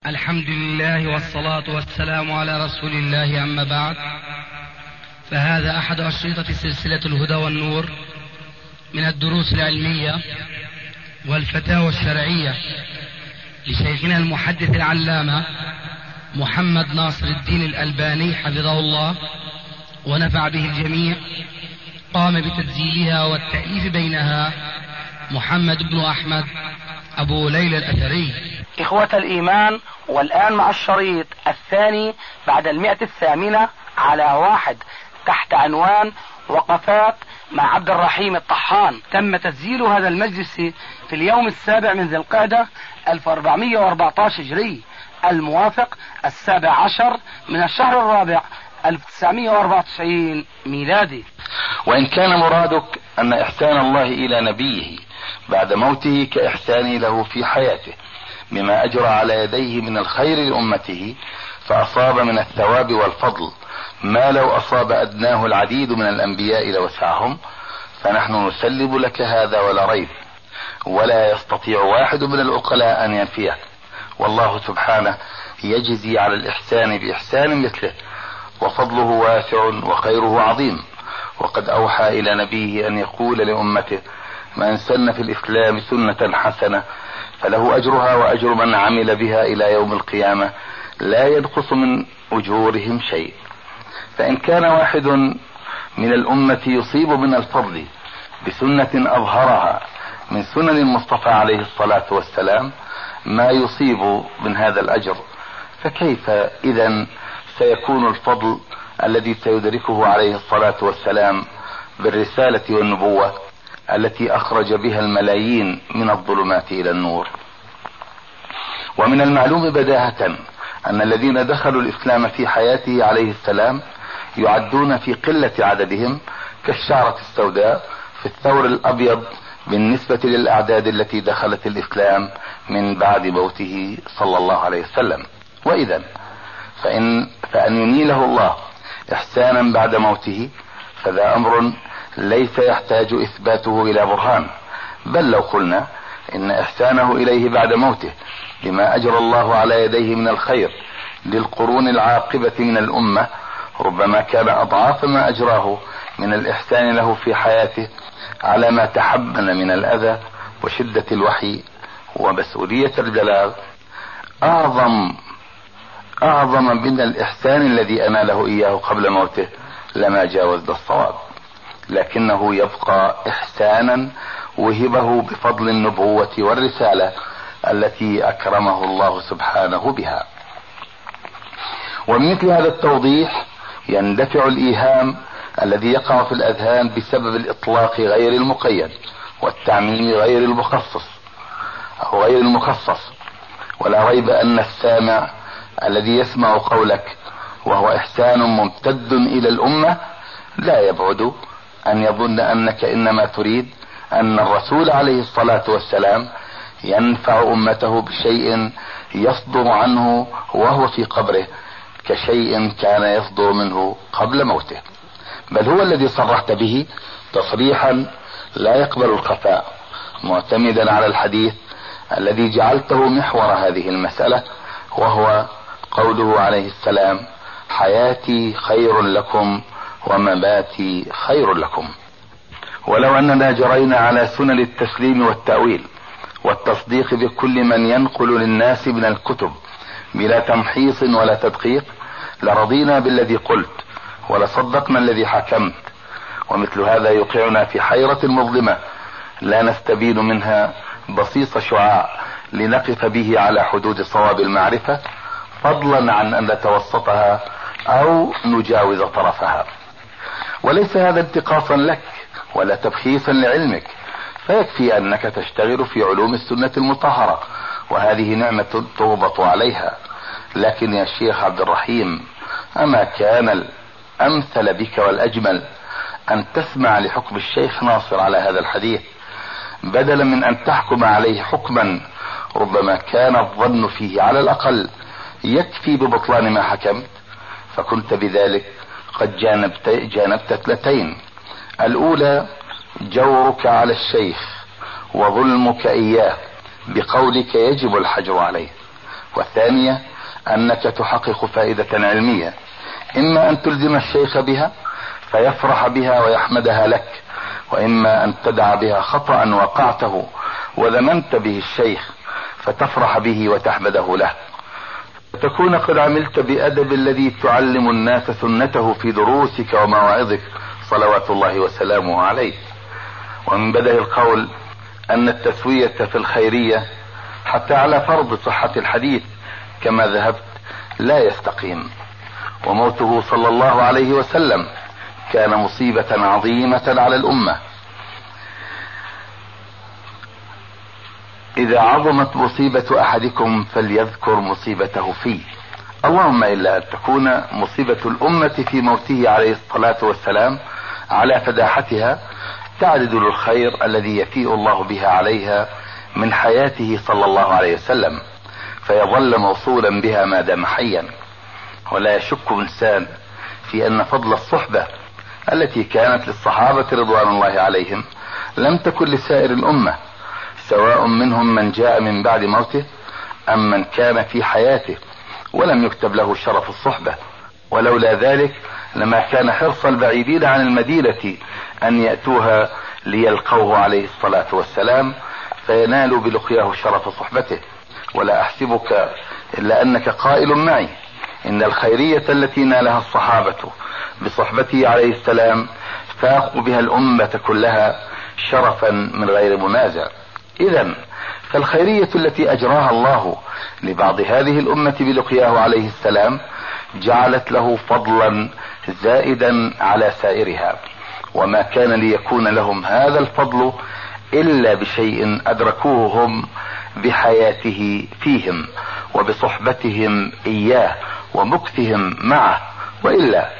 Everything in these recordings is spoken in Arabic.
الحمد لله والصلاة والسلام على رسول الله، أما بعد، فهذا أحد أشرطة سلسلة الهدى والنور من الدروس العلمية والفتاوى الشرعية لشيخنا المحدث العلامة محمد ناصر الدين الألباني حفظه الله ونفع به الجميع. قام بتسجيلها والتأليف بينها محمد بن أحمد أبو ليلى الأثري. إخوة الإيمان، والآن مع الشريط الثاني بعد 108 على 1 تحت عنوان وقفات مع عبد الرحيم الطحان. تم تسجيل هذا المجلس في اليوم 7 من ذي القعدة 1414 هجري، الموافق 17 من الشهر الرابع 1994 ميلادي. وإن كان مرادك أن إحسان الله إلى نبيه بعد موته كإحسانه له في حياته بما أجرى على يديه من الخير لأمته، فأصاب من الثواب والفضل ما لو أصاب أدناه العديد من الأنبياء لوسعهم، فنحن نسلم لك هذا ولا ريب، ولا يستطيع واحد من العقلاء أن ينفيه. والله سبحانه يجزي على الإحسان بإحسان مثله، وفضله واسع وخيره عظيم. وقد أوحى إلى نبيه أن يقول لأمته: من سن في الإسلام سنة حسنة فله أجرها وأجر من عمل بها إلى يوم القيامة لا ينقص من أجورهم شيء. فإن كان واحد من الأمة يصيب من الفضل بسنة أظهرها من سنن المصطفى عليه الصلاة والسلام ما يصيب من هذا الأجر، فكيف إذن سيكون الفضل الذي سيدركه عليه الصلاة والسلام بالرسالة والنبوة التي أخرج بها الملايين من الظلمات إلى النور؟ ومن المعلوم بداهة أن الذين دخلوا الإسلام في حياته عليه السلام يعدون في قلة عددهم كالشعرة السوداء في الثور الأبيض بالنسبة للأعداد التي دخلت الإسلام من بعد موته صلى الله عليه وسلم. وإذن فأن ينيله الله إحسانا بعد موته فذا أمر ليس يحتاج إثباته إلى برهان، بل لو قلنا إن إحسانه إليه بعد موته لما أجرى الله على يديه من الخير للقرون العاقبة من الأمة ربما كان أضعاف ما أجراه من الإحسان له في حياته على ما تحمل من الأذى وشدة الوحي ومسؤولية البلاغ أعظم من الإحسان الذي أناله إياه قبل موته لما جاوز الصواب، لكنه يبقى إحسانا وهبه بفضل النبوة والرسالة التي أكرمه الله سبحانه بها. ومثل هذا التوضيح يندفع الإيهام الذي يقع في الأذهان بسبب الإطلاق غير المقيد والتعميم غير المخصص أو غير المخصص. ولا ريب أن السامع الذي يسمع قولك وهو إحسان ممتد إلى الأمة لا يبعد أن يظن أنك إنما تريد أن الرسول عليه الصلاة والسلام ينفع أمته بشيء يصدر عنه وهو في قبره كشيء كان يصدر منه قبل موته، بل هو الذي صرحت به تصريحا لا يقبل الخفاء، معتمدا على الحديث الذي جعلته محور هذه المسألة، وهو قوله عليه السلام: حياتي خير لكم ومماتي خير لكم. ولو أننا جرينا على سنن التسليم والتأويل والتصديق بكل من ينقل للناس من الكتب بلا تمحيص ولا تدقيق لرضينا بالذي قلت ولصدقنا الذي حكمت. ومثل هذا يوقعنا في حيرة مظلمة لا نستبين منها بصيص شعاع لنقف به على حدود صواب المعرفة، فضلا عن أن نتوسطها أو نجاوز طرفها. وليس هذا انتقاصا لك ولا تبخيصا لعلمك، فيكفي أنك تشتغل في علوم السنة المطهرة، وهذه نعمة تغبط عليها. لكن يا شيخ عبد الرحيم، أما كان الأمثل بك والأجمل أن تسمع لحكم الشيخ ناصر على هذا الحديث بدلا من أن تحكم عليه حكما ربما كان الظن فيه على الأقل يكفي ببطلان ما حكمت، فكنت بذلك قد جانبت اثنتين: الأولى جورك على الشيخ وظلمك إياه بقولك يجب الحجر عليه، والثانية أنك تحقق فائدة علمية، إما أن تلزم الشيخ بها فيفرح بها ويحمدها لك، وإما أن تدع بها خطأ وقعته وذممت به الشيخ فتفرح به وتحمده له، تكون قد عملت بأدب الذي تعلم الناس سنته في دروسك ومواعظك صلوات الله وسلامه عليه. ومن بدء القول أن التسوية في الخيرية حتى على فرض صحة الحديث كما ذهبت لا يستقيم، وموته صلى الله عليه وسلم كان مصيبة عظيمة على الأمة. إذا عظمت مصيبة أحدكم فليذكر مصيبته فيه، اللهم إلا أن تكون مصيبة الأمة في موته عليه الصلاة والسلام على فداحتها تعدد الخير الذي يفيء الله بها عليها من حياته صلى الله عليه وسلم، فيظل موصولا بها ما دام حيا. ولا يشك إنسان في أن فضل الصحبة التي كانت للصحابة رضوان الله عليهم لم تكن لسائر الأمة، سواء منهم من جاء من بعد موته أم من كان في حياته ولم يكتب له شرف الصحبة. ولولا ذلك لما كان حرص البعيدين عن المدينة أن يأتوها ليلقوه عليه الصلاة والسلام فينالوا بلقياه شرف صحبته. ولا أحسبك إلا أنك قائل معي إن الخيرية التي نالها الصحابة بصحبته عليه السلام فاقوا بها الأمة كلها شرفا من غير منازع. إذن فالخيرية التي أجراها الله لبعض هذه الأمة بلقياه عليه السلام جعلت له فضلا زائدا على سائرها، وما كان ليكون لهم هذا الفضل إلا بشيء أدركوه هم بحياته فيهم وبصحبتهم إياه ومكثهم معه، وإلا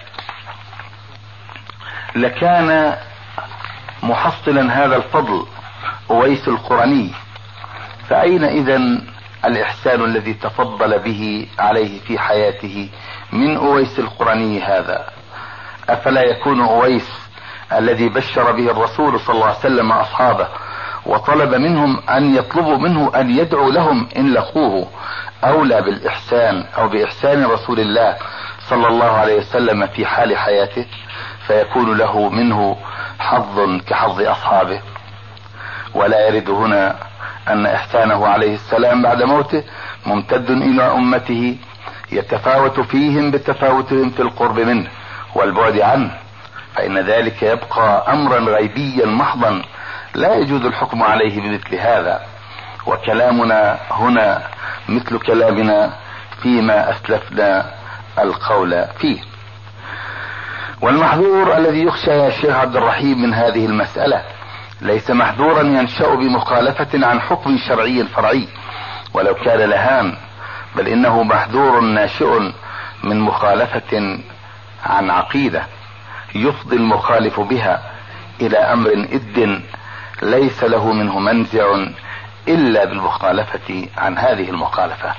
لكان محصلا هذا الفضل أويس القرني، فأين إذن الإحسان الذي تفضل به عليه في حياته من أويس القرني هذا؟ أفلا يكون أويس الذي بشر به الرسول صلى الله عليه وسلم أصحابه وطلب منهم أن يطلبوا منه أن يدعو لهم إن لقوه أولى بالإحسان أو بإحسان رسول الله صلى الله عليه وسلم في حال حياته، فيكون له منه حظ كحظ أصحابه؟ ولا يرد هنا أن إحسانه عليه السلام بعد موته ممتد إلى أمته يتفاوت فيهم بتفاوتهم في القرب منه والبعد عنه، فإن ذلك يبقى أمرا غيبيا محضا لا يجوز الحكم عليه بمثل هذا. وكلامنا هنا مثل كلامنا فيما أسلفنا القول فيه. والمحذور الذي يخشى يا شيخ عبد الرحيم من هذه المسألة ليس محذورا ينشأ بمخالفة عن حكم شرعي فرعي ولو كان لهام، بل إنه محذور ناشئ من مخالفة عن عقيدة يفضي المخالف بها إلى أمر إد ليس له منه منزع إلا بالمخالفة عن هذه المخالفة.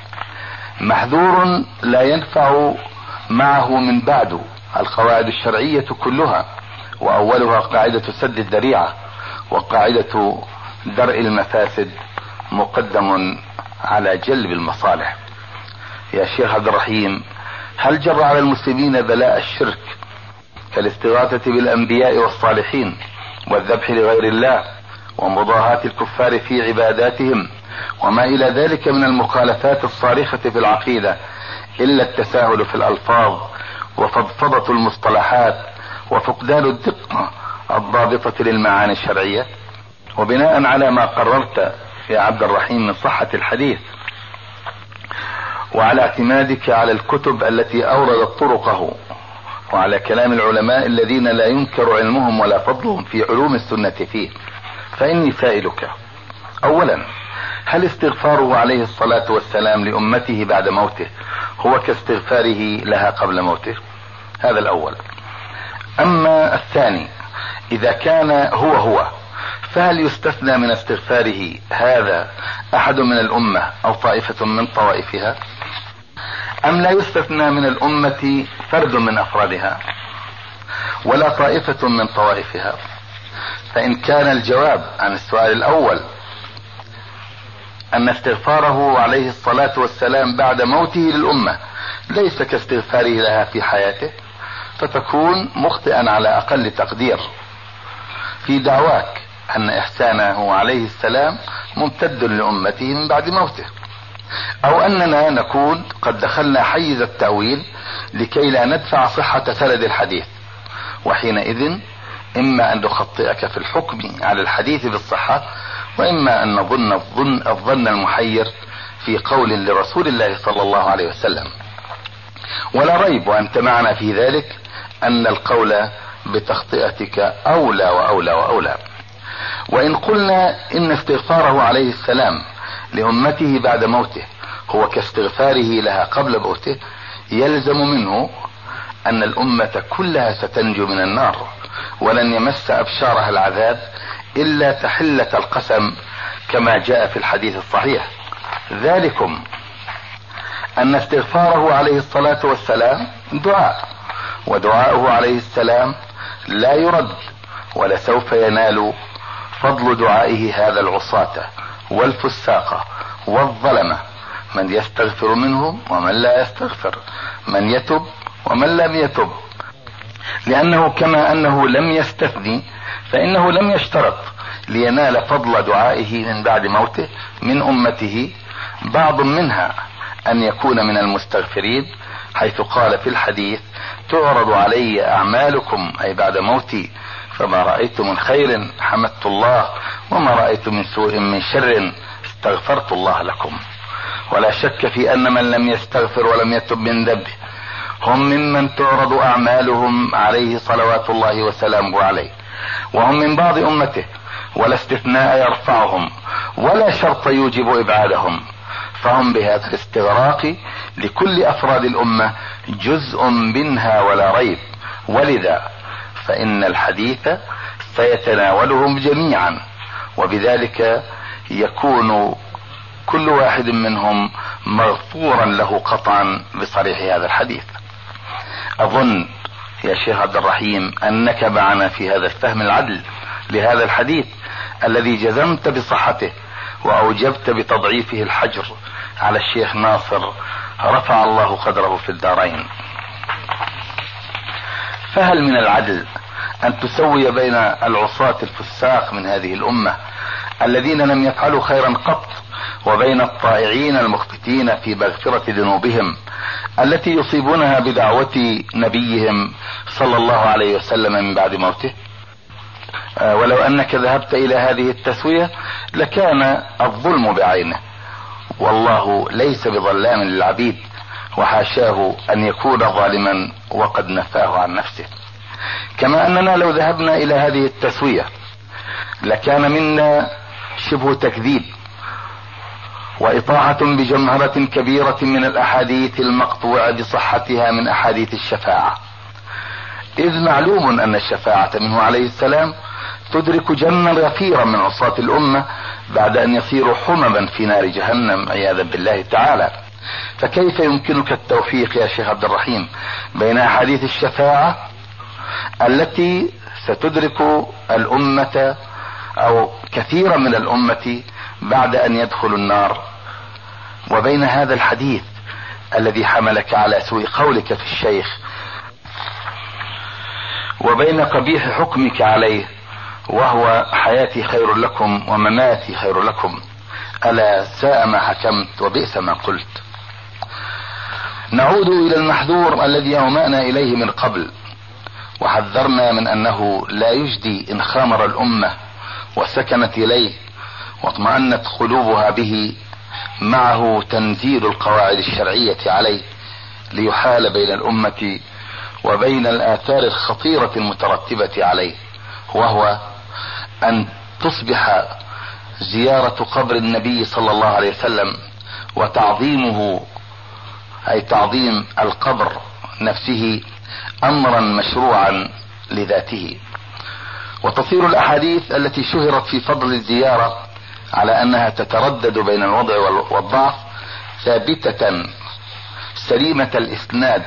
محذور لا ينفع معه من بعد القواعد الشرعية كلها، وأولها قاعدة سد الذريعة وقاعدة درء المفاسد مقدم على جلب المصالح. يا شيخ عبد الرحيم، هل جر على المسلمين بلاء الشرك كالاستغاثة بالأنبياء والصالحين والذبح لغير الله ومضاهاة الكفار في عباداتهم وما إلى ذلك من المخالفات الصارخة في العقيدة إلا التساهل في الألفاظ وفضفضة المصطلحات وفقدان الدقة الضابطة للمعاني الشرعية؟ وبناء على ما قررت يا عبد الرحيم من صحة الحديث وعلى اعتمادك على الكتب التي أوردت طرقه وعلى كلام العلماء الذين لا ينكر علمهم ولا فضلهم في علوم السنة فيه، فإني سائلك أولا: هل استغفاره عليه الصلاة والسلام لأمته بعد موته هو كاستغفاره لها قبل موته؟ هذا الأول. أما الثاني: إذا كان هو فهل يستثنى من استغفاره هذا أحد من الأمة أو طائفة من طوائفها، أم لا يستثنى من الأمة فرد من أفرادها ولا طائفة من طوائفها؟ فإن كان الجواب عن السؤال الأول أن استغفاره عليه الصلاة والسلام بعد موته للأمة ليس كاستغفاره لها في حياته، فتكون مخطئا على أقل تقدير في دعواك أن إحسانه عليه السلام ممتد لأمته من بعد موته، أو أننا نكون قد دخلنا حيز التأويل لكي لا ندفع صحة سند الحديث، وحينئذ إما أن نخطئك في الحكم على الحديث بالصحة، وإما أن نظن الظن المحير في قول لرسول الله صلى الله عليه وسلم. ولا ريب وأنت معنا في ذلك أن القول بتخطئتك أولى وأولى وأولى. وإن قلنا إن استغفاره عليه السلام لأمته بعد موته هو كاستغفاره لها قبل موته، يلزم منه أن الأمة كلها ستنجو من النار ولن يمس أبشارها العذاب إلا تحلة القسم كما جاء في الحديث الصحيح. ذلكم أن استغفاره عليه الصلاة والسلام دعاء، ودعاؤه عليه السلام لا يرد، ولسوف ينال فضل دعائه هذا العصاة والفساقة والظلمة، من يستغفر منهم ومن لا يستغفر، من يتب ومن لم يتب، لأنه كما أنه لم يستثني فإنه لم يشترط لينال فضل دعائه من بعد موته من أمته بعض منها أن يكون من المستغفرين، حيث قال في الحديث: تعرض علي أعمالكم أي بعد موتي، فما رأيت من خير حمدت الله، وما رأيت من سوء من شر استغفرت الله لكم. ولا شك في أن من لم يستغفر ولم يتب من ذنبه هم ممن تعرض أعمالهم عليه صلوات الله وسلامه عليه، وهم من بعض أمته، ولا استثناء يرفعهم ولا شرط يوجب إبعادهم، فهم بهذا الاستغراق لكل أفراد الأمة جزء منها ولا ريب. ولذا فإن الحديث سيتناولهم جميعا، وبذلك يكون كل واحد منهم مغفورا له قطعا بصريح هذا الحديث. أظن يا شيخ عبد الرحيم أنك معنا في هذا الفهم العدل لهذا الحديث الذي جزمت بصحته وأوجبت بتضعيفه الحجر على الشيخ ناصر رفع الله قدره في الدارين. فهل من العدل أن تسوي بين العصاة الفساق من هذه الأمة الذين لم يفعلوا خيرا قط وبين الطائعين المخبتين في مغفرة ذنوبهم التي يصيبونها بدعوة نبيهم صلى الله عليه وسلم من بعد موته؟ ولو أنك ذهبت إلى هذه التسوية لكان الظلم بعينه، والله ليس بظلام للعبيد، وحاشاه أن يكون ظالما وقد نفاه عن نفسه. كما أننا لو ذهبنا إلى هذه التسوية لكان منا شبه تكذيب وإطاعة بجمهرة كبيرة من الأحاديث المقطوعة بصحتها من أحاديث الشفاعة، إذ معلوم أن الشفاعة منه عليه السلام تدرك جما غفيرا من عصاة الأمة بعد أن يصيروا حمما في نار جهنم عياذا بالله تعالى. فكيف يمكنك التوفيق يا شيخ عبد الرحيم بين أحاديث الشفاعة التي ستدرك الأمة أو كثيرا من الأمة بعد أن يدخلوا النار، وبين هذا الحديث الذي حملك على سوء قولك في الشيخ، وبين قبيح حكمك عليه وهو حياتي خير لكم ومماتي خير لكم؟ ألا ساء ما حكمت وبئس ما قلت. نعود إلى المحذور الذي أومأنا إليه من قبل، وحذرنا من أنه لا يجدي إن خامر الأمة وسكنت إليه واطمأنت قلوبها به معه تنزيل القواعد الشرعية عليه ليحال بين الأمة وبين الآثار الخطيرة المترتبة عليه، وهو أن تصبح زيارة قبر النبي صلى الله عليه وسلم وتعظيمه أي تعظيم القبر نفسه أمرا مشروعا لذاته، وتصير الأحاديث التي شهرت في فضل الزيارة على أنها تتردد بين الوضع والضعف ثابتة سليمة الإسناد،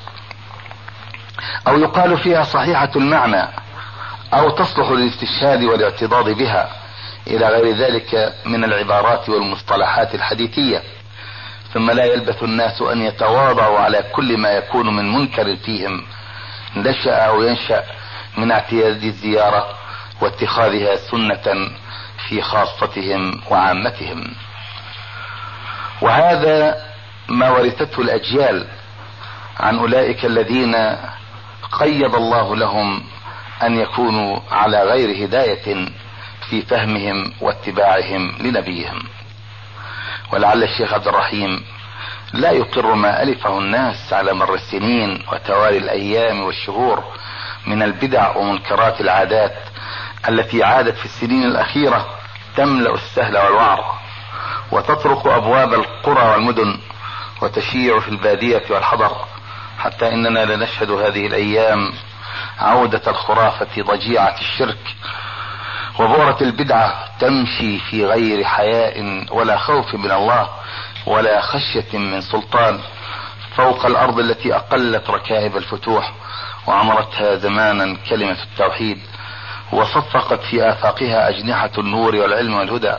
أو يقال فيها صحيحة المعنى، أو تصلح للاستشهاد والاعتضاض بها إلى غير ذلك من العبارات والمصطلحات الحديثية. ثم لا يلبث الناس أن يتواضعوا على كل ما يكون من منكر فيهم نشأ أو ينشأ من اعتياد الزيارة واتخاذها سنة في خاصتهم وعامتهم. وهذا ما ورثته الأجيال عن أولئك الذين قيض الله لهم أن يكونوا على غير هداية في فهمهم واتباعهم لنبيهم. ولعل الشيخ عبد الرحيم لا يقر ما ألفه الناس على مر السنين وتوالي الأيام والشهور من البدع ومنكرات العادات التي عادت في السنين الأخيرة تملأ السهل والوعر وتطرق أبواب القرى والمدن وتشيع في البادية والحضر، حتى إننا لنشهد هذه الأيام عودة الخرافة ضجيعة الشرك وبورة البدعة تمشي في غير حياء ولا خوف من الله ولا خشية من سلطان فوق الأرض التي أقلت ركائب الفتوح وعمرتها زمانا كلمة التوحيد وصفقت في آفاقها أجنحة النور والعلم والهدى.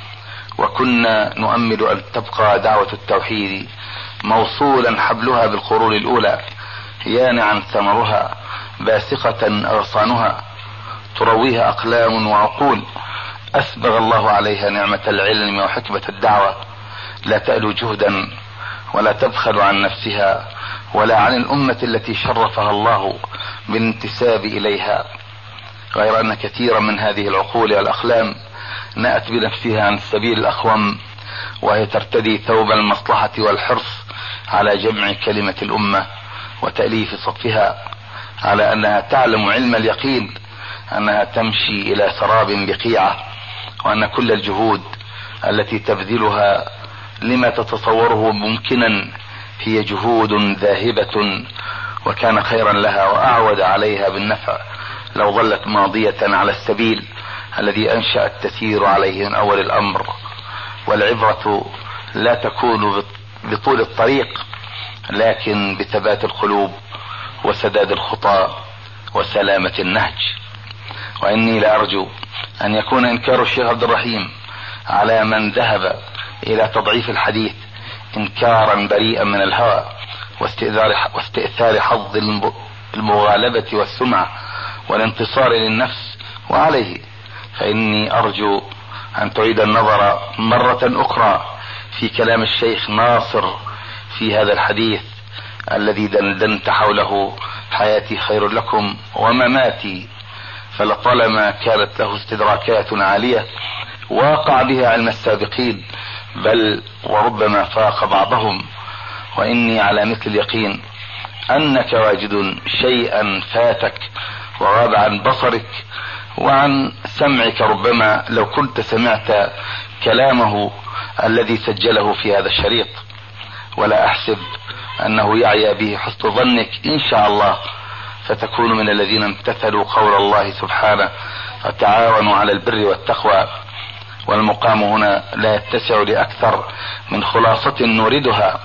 وكنا نؤمل أن تبقى دعوة التوحيد موصولا حبلها بالقرون الأولى يانعا ثمرها باسقة أغصانها ترويها أقلام وعقول أسبغ الله عليها نعمة العلم وحكمة الدعوة، لا تألو جهدا ولا تبخل عن نفسها ولا عن الأمة التي شرفها الله بالانتساب إليها، غير أن كثيرا من هذه العقول والأقلام نأت بنفسها عن السبيل الأخوم وهي ترتدي ثوب المصلحة والحرص على جمع كلمة الأمة وتأليف صفها، على أنها تعلم علم اليقين أنها تمشي إلى سراب بقيعة، وأن كل الجهود التي تبذلها لما تتصوره ممكنا هي جهود ذاهبة وكان خيرا لها وأعود عليها بالنفع لو ظلت ماضية على السبيل الذي أنشأت تسير عليه من أول الأمر. والعبرة لا تكون بطول الطريق لكن بثبات القلوب وسداد الخطى وسلامة النهج. وإني لأرجو أن يكون إنكار الشيخ عبد الرحيم على من ذهب إلى تضعيف الحديث إنكارا بريئا من الهوى واستئثار حظ المغالبة والسمعة والانتصار للنفس وعليه، فإني أرجو أن تعيد النظر مرة أخرى في كلام الشيخ ناصر في هذا الحديث الذي دندنت حوله حياتي خير لكم ومماتي، فلطالما كانت له استدراكات عالية واقع بها علم السابقين بل وربما فاق بعضهم. وإني على مثل اليقين أنك واجد شيئا فاتك وغاب عن بصرك وعن سمعك، ربما لو كنت سمعت كلامه الذي سجله في هذا الشريط، ولا أحسب أنه يعي به حسن ظنك إن شاء الله، فتكون من الذين امتثلوا قول الله سبحانه وتعاونوا على البر والتقوى. والمقام هنا لا يتسع لأكثر من خلاصة نوردها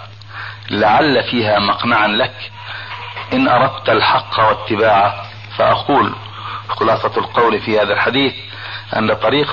لعل فيها مقنعا لك إن أردت الحق واتباعه. فأقول خلاصة القول في هذا الحديث أن طريق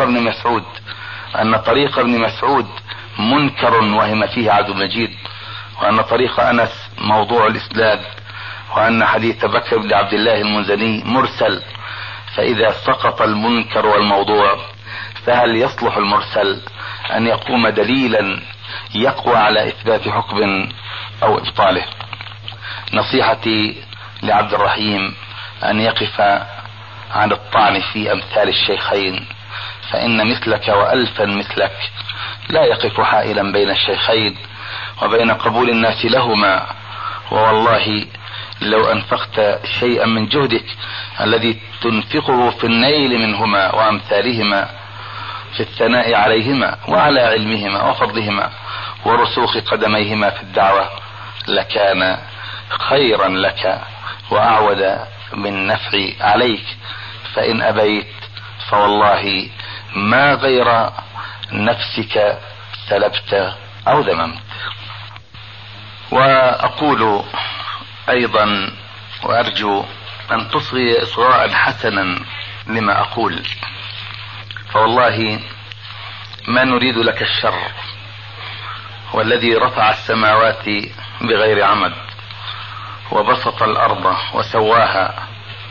ابن مسعود منكر وهم فيه عبد المجيد، وأن طريق أنس موضوع الإسناد، وأن حديث بكر بن عبد الله المنزني مرسل. فإذا سقط المنكر والموضوع فهل يصلح المرسل أن يقوم دليلا يقوى على إثبات حكم أو إبطاله؟ نصيحتي لعبد الرحيم أن يقف عن الطعن في أمثال الشيخين، فإن مثلك وألفا مثلك لا يقف حائلا بين الشيخين وبين قبول الناس لهما. ووالله لو أنفقت شيئا من جهدك الذي تنفقه في النيل منهما وأمثالهما في الثناء عليهما وعلى علمهما وفضلهما ورسوخ قدميهما في الدعوة لكان خيرا لك وأعود من نفع عليك، فإن أبيت فوالله ما غير نفسك سلبت أو ذممت. وأقول أيضا وأرجو أن تصغي إصغاء حسنا لما أقول، فوالله ما نريد لك الشر، والذي رفع السماوات بغير عمد وبسط الأرض وسواها،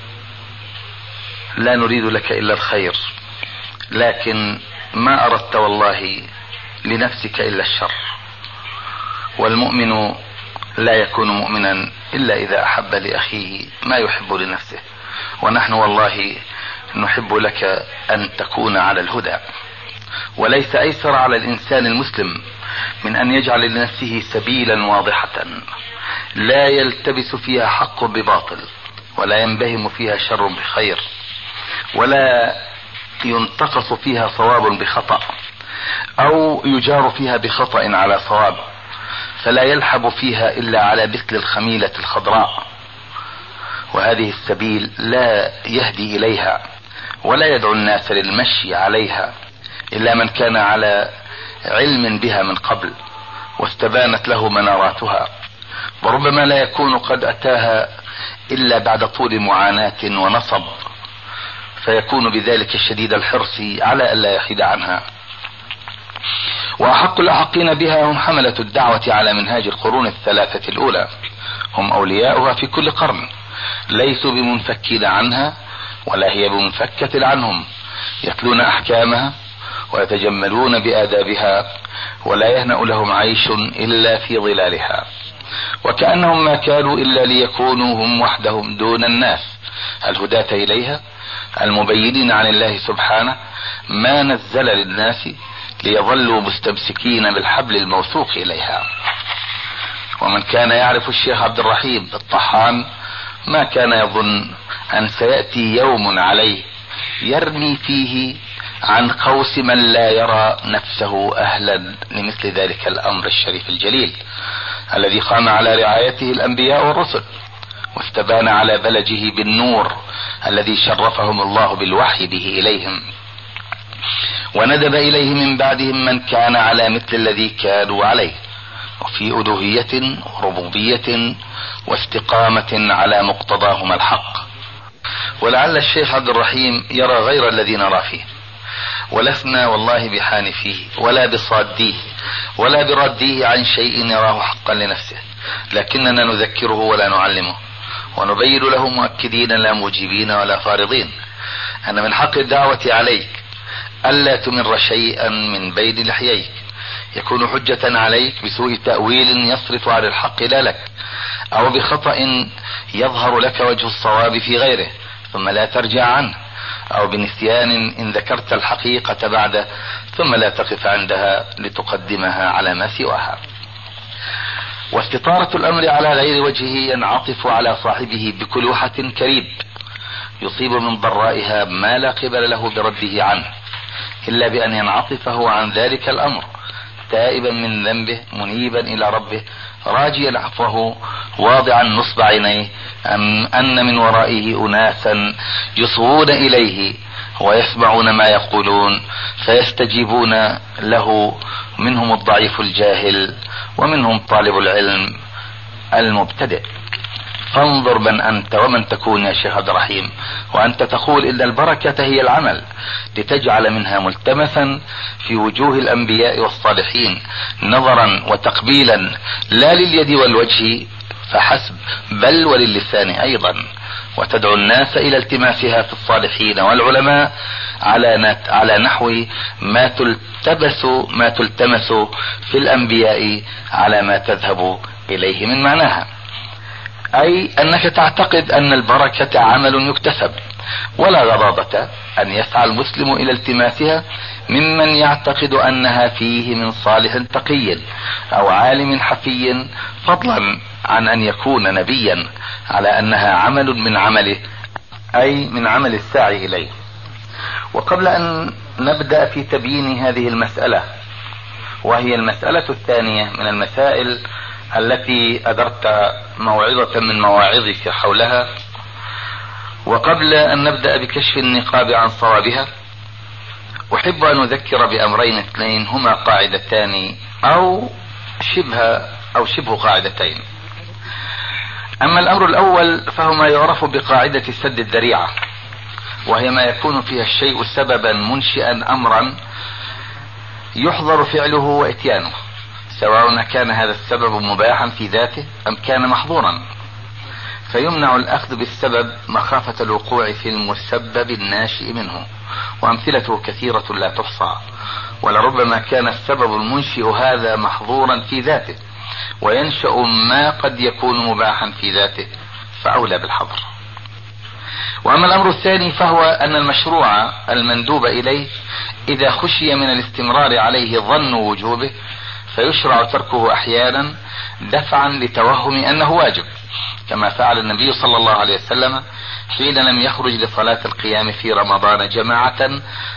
لا نريد لك إلا الخير، لكن ما أردت والله لنفسك إلا الشر. والمؤمن لا يكون مؤمنا إلا إذا أحب لأخيه ما يحب لنفسه، ونحن والله نحب لك أن تكون على الهدى. وليس أيسر على الإنسان المسلم من أن يجعل لنفسه سبيلا واضحة لا يلتبس فيها حق بباطل، ولا ينبهم فيها شر بخير، ولا ينتقص فيها صواب بخطأ، أو يجار فيها بخطأ على صواب، فلا يلحب فيها إلا على مثل الخميلة الخضراء. وهذه السبيل لا يهدي إليها ولا يدعو الناس للمشي عليها إلا من كان على علم بها من قبل واستبانت له مناراتها، وربما لا يكون قد أتاها إلا بعد طول معاناة ونصب، فيكون بذلك شديد الحرص على ألا يحيد عنها. وأحق الأحقين بها هم حملة الدعوة على منهاج القرون الثلاثة الأولى، هم أولياؤها في كل قرن، ليسوا بمنفكين عنها ولا هي بمنفكة عنهم، يتلون أحكامها ويتجملون بآدابها، ولا يهنأ لهم عيش إلا في ظلالها، وكأنهم ما كانوا إلا ليكونوا هم وحدهم دون الناس الهداة إليها، المبينين عن الله سبحانه ما نزل للناس ليظلوا مستمسكين بالحبل الموثوق إليها. ومن كان يعرف الشيخ عبد الرحيم الطحان ما كان يظن أن سيأتي يوم عليه يرمي فيه عن قوس من لا يرى نفسه أهلا لمثل ذلك الأمر الشريف الجليل الذي قام على رعايته الأنبياء والرسل، واستبان على بلجه بالنور الذي شرفهم الله بالوحي به إليهم، وندب إليه من بعدهم من كان على مثل الذي كانوا عليه، وفي ألوهية وربوبية واستقامة على مقتضاهما الحق. ولعل الشيخ عبد الرحيم يرى غير الذي نرى فيه، ولسنا والله بحانفيه ولا بصاديه ولا برديه عن شيء يراه حقا لنفسه، لكننا نذكره ولا نعلمه، ونبين له مؤكدين لا موجبين ولا فارضين أن من حق الدعوة عليك ألا تمر شيئا من بين لحييك يكون حجة عليك بسوء تأويل يصرف عن الحق لا لك، أو بخطأ يظهر لك وجه الصواب في غيره ثم لا ترجع عنه، أو بنسيان إن ذكرت الحقيقة بعده ثم لا تقف عندها لتقدمها على ما سواها. واستطارة الأمر على غير وجهه ينعطف على صاحبه بكلوحة كريب يصيب من ضرائها ما لا قبل له برده عنه، إلا بأن ينعطفه عن ذلك الأمر تائبا من ذنبه منيبا إلى ربه راجيا عفوه واضعا نصب عينيه أن من ورائه أناسا يصغون إليه ويسمعون ما يقولون فيستجيبون له، منهم الضعيف الجاهل ومنهم طالب العلم المبتدئ. فانظر من أنت ومن تكون يا شيخ عبد الرحيم، وأنت تقول إن البركة هي العمل لتجعل منها ملتمسا في وجوه الأنبياء والصالحين نظرا وتقبيلا لا لليد والوجه فحسب بل وللسان أيضا، وتدعو الناس إلى التماسها في الصالحين والعلماء على نحو ما تلتمس في الأنبياء على ما تذهب إليه من معناها، أي أنك تعتقد أن البركة عمل يكتسب، ولا غضاضة أن يسعى المسلم إلى التماسها ممن يعتقد أنها فيه من صالح تقي أو عالم حفي، فضلا عن أن يكون نبيا، على أنها عمل من عمله أي من عمل الساعي إليه. وقبل أن نبدأ في تبيين هذه المسألة، وهي المسألة الثانية من المسائل التي أدرت موعظة من مواعظك حولها، وقبل أن نبدأ بكشف النقاب عن صوابها، أحب أن أذكر بأمرين اثنين هما قاعدتان أو شبه قاعدتين. أما الأمر الأول فهو ما يعرف بقاعدة سد الذريعة، وهي ما يكون فيها الشيء سببا منشئا أمرا يحظر فعله واتيانه، سواء كان هذا السبب مباحا في ذاته أم كان محظورا، فيمنع الأخذ بالسبب مخافة الوقوع في المسبب الناشئ منه، وأمثلته كثيرة لا تحصى. ولربما كان السبب المنشئ هذا محظورا في ذاته، وينشأ ما قد يكون مباحا في ذاته، فأولى بالحظر. وأما الأمر الثاني فهو أن المشروع المندوب إليه إذا خشي من الاستمرار عليه ظن وجوبه فيشرع تركه أحيانا دفعا لتوهم أنه واجب، كما فعل النبي صلى الله عليه وسلم حين لم يخرج لصلاة القيام في رمضان جماعة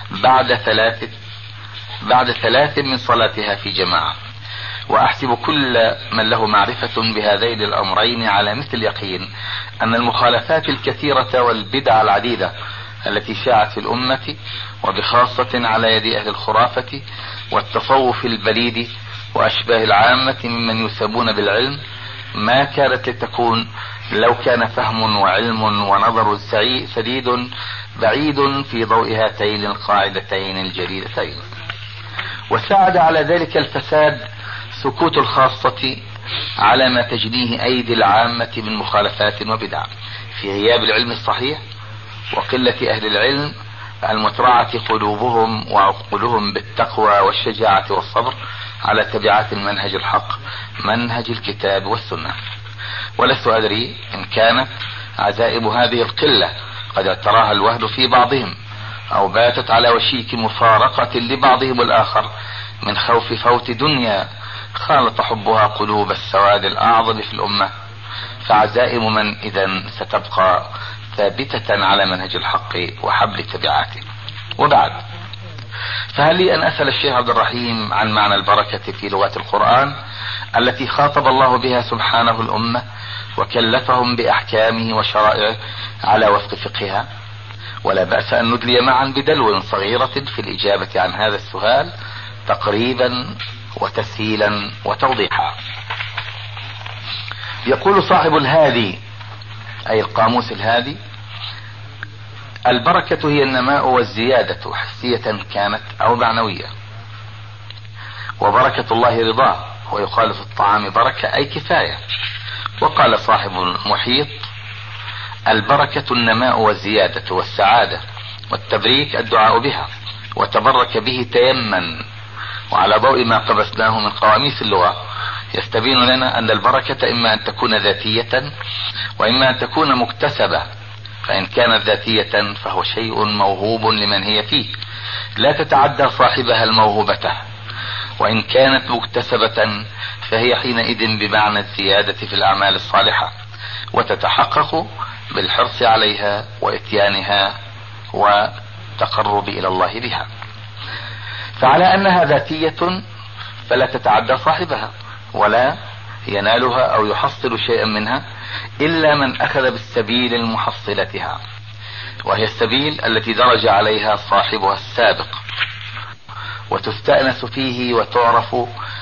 بعد ثلاث من صلاتها في جماعة. وأحسب كل من له معرفة بهذين الأمرين على مثل اليقين أن المخالفات الكثيرة والبدع العديدة التي شاعت في الأمة، وبخاصة على يد أهل الخرافة والتصوف البليد وأشباه العامة ممن يسمون بالعلم، ما كانت لتكون لو كان فهم وعلم ونظر سديد بعيد في ضوء هاتين القاعدتين الجليلتين. وساعد على ذلك الفساد سكوت الخاصة على ما تجنيه أيدي العامة من مخالفات وبدع، في غياب العلم الصحيح وقلة أهل العلم المترعة قلوبهم وعقولهم بالتقوى والشجاعة والصبر على تبعات المنهج الحق، منهج الكتاب والسنة. ولست أدري إن كانت عزائم هذه القلة قد اعتراها الوهد في بعضهم، أو باتت على وشيك مفارقة لبعضهم الآخر من خوف فوت دنيا خالط حبها قلوب السواد الأعظم في الأمة، فعزائم من إذن ستبقى ثابتة على منهج الحق وحبل تبعاته. وبعد، فهل لي أن أسأل الشيخ عبد الرحيم عن معنى البركة في لغة القرآن التي خاطب الله بها سبحانه الأمة وكلفهم بأحكامه وشرائعه على وفق فقهها؟ ولا بأس أن ندلي معا بدلو صغيرة في الإجابة عن هذا السؤال تقريبا وتسهيلا وتوضيحا. يقول صاحب الهادي أي القاموس الهادي: البركة هي النماء والزيادة حسية كانت أو معنوية، وبركة الله رضاه، ويقال في الطعام بركة أي كفاية. وقال صاحب المحيط: البركة النماء والزيادة والسعادة، والتبريك الدعاء بها، وتبرك به تيمن. وعلى ضوء ما قبسناه من قواميس اللغة يستبين لنا أن البركة إما أن تكون ذاتية وإما أن تكون مكتسبة. فإن كانت ذاتية فهو شيء موهوب لمن هي فيه لا تتعدى صاحبها الموهوبة، وإن كانت مكتسبة فهي حينئذ بمعنى الزيادة في الأعمال الصالحة، وتتحقق بالحرص عليها وإتيانها والتقرب إلى الله بها. فعلى أنها ذاتية فلا تتعدى صاحبها ولا ينالها أو يحصل شيئا منها إلا من أخذ بالسبيل المحصلتها، وهي السبيل التي درج عليها صاحبها السابق، وتستأنس فيه وتعرف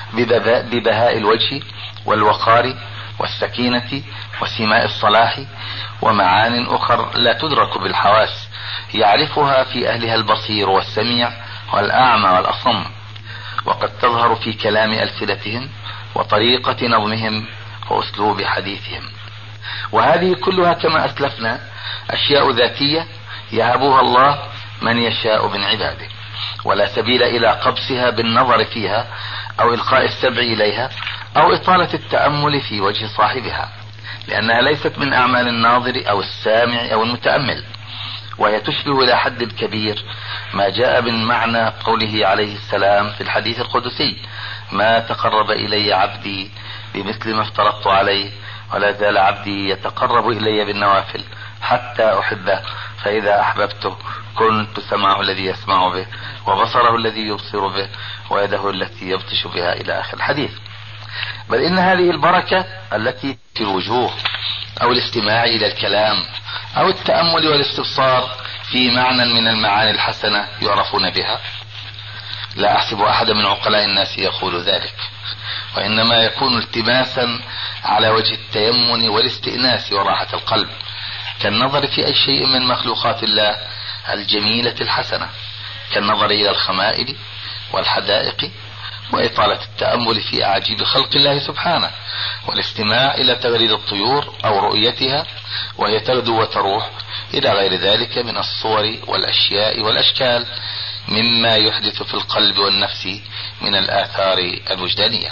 ببهاء الوجه والوقار والسكينة وسماء الصلاح ومعان أخر لا تدرك بالحواس، يعرفها في أهلها البصير والسميع والأعمى والأصم، وقد تظهر في كلام ألسنتهم وطريقة نظمهم وأسلوب حديثهم. وهذه كلها كما أسلفنا أشياء ذاتية يهبها الله من يشاء من عباده، ولا سبيل إلى قبسها بالنظر فيها أو إلقاء السبع إليها أو إطالة التأمل في وجه صاحبها، لأنها ليست من أعمال الناظر أو السامع أو المتأمل، وهي تشبه إلى حد كبير ما جاء من معنى قوله عليه السلام في الحديث القدسي: ما تقرب إلي عبدي بمثل ما افترضت عليه، ولا زال عبدي يتقرب إلي بالنوافل حتى أحبه، فإذا أحببته كنت سمعه الذي يسمع به، وبصره الذي يبصر به، ويده التي يبطش بها، إلى آخر الحديث. بل إن هذه البركة التي في الوجوه أو الاستماع إلى الكلام أو التأمل والاستبصار في معنى من المعاني الحسنة يعرفون بها، لا أحسب أحد من عقلاء الناس يقول ذلك، وإنما يكون التماسا على وجه التيمن والاستئناس وراحة القلب، كالنظر في أي شيء من مخلوقات الله الجميلة الحسنة، كالنظر إلى الخمائل والحدائق، وإطالة التأمل في أعاجيب خلق الله سبحانه، والاستماع إلى تغريد الطيور أو رؤيتها وهي تغدو وتروح، إلى غير ذلك من الصور والأشياء والأشكال مما يحدث في القلب والنفس من الآثار الوجدانية.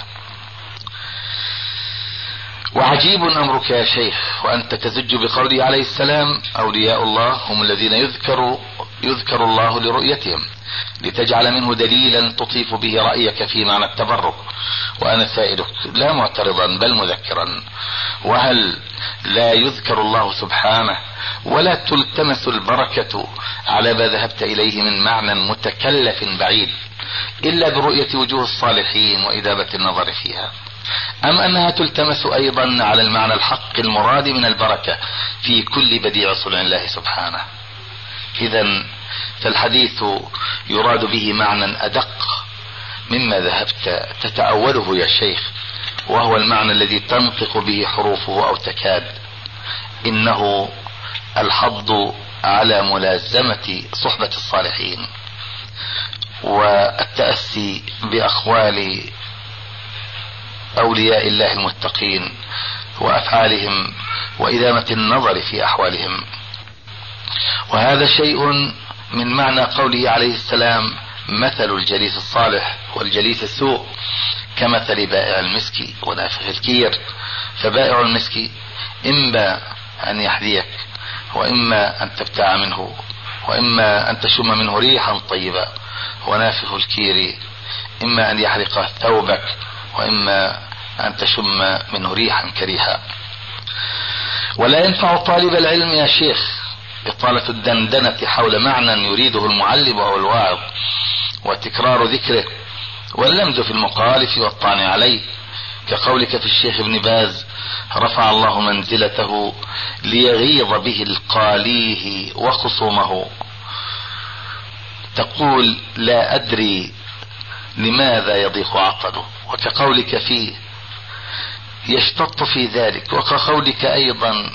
وعجيب أمرك يا شيخ وأنت تزج بقوله عليه السلام: أولياء الله هم الذين يذكر الله لرؤيتهم، لتجعل منه دليلا تطيف به رأيك في معنى التبرك. وأنا سائلك لا معترضا بل مذكرا: وهل لا يذكر الله سبحانه ولا تلتمس البركة على ما ذهبت إليه من معنى متكلف بعيد إلا برؤية وجوه الصالحين وإدابة النظر فيها، أم أنها تلتمس أيضا على المعنى الحق المراد من البركة في كل بديع صنع الله سبحانه؟ إذن فالحديث يراد به معنى أدق مما ذهبت تتأوله يا شيخ، وهو المعنى الذي تنطق به حروفه أو تكاد. إنه الحض على ملازمة صحبة الصالحين والتأسي بأقوال أولياء الله المتقين وأفعالهم وإدامة النظر في أحوالهم. وهذا شيء من معنى قوله عليه السلام: مثل الجليس الصالح والجليس السوء كمثل بائع المسك ونافخ الكير. فبائع المسك إما أن يحذيك، وإما أن تبتاع منه، وإما أن تشم منه ريحا طيبة، ونافخ الكير إما أن يحرق ثوبك، وإما أن تشم منه ريحا كريها. ولا ينفع طالب العلم يا شيخ إطالة الدندنة حول معنى يريده المعلم أو الواعظ وتكرار ذكره واللمز في المخالف والطعن عليه، كقولك في الشيخ ابن باز: رفع الله منزلته ليغيظ به القاليه وخصومه. تقول: لا أدري لماذا يضيق عقله. وكقولك فيه: يشتط في ذلك. وكقولك أيضا: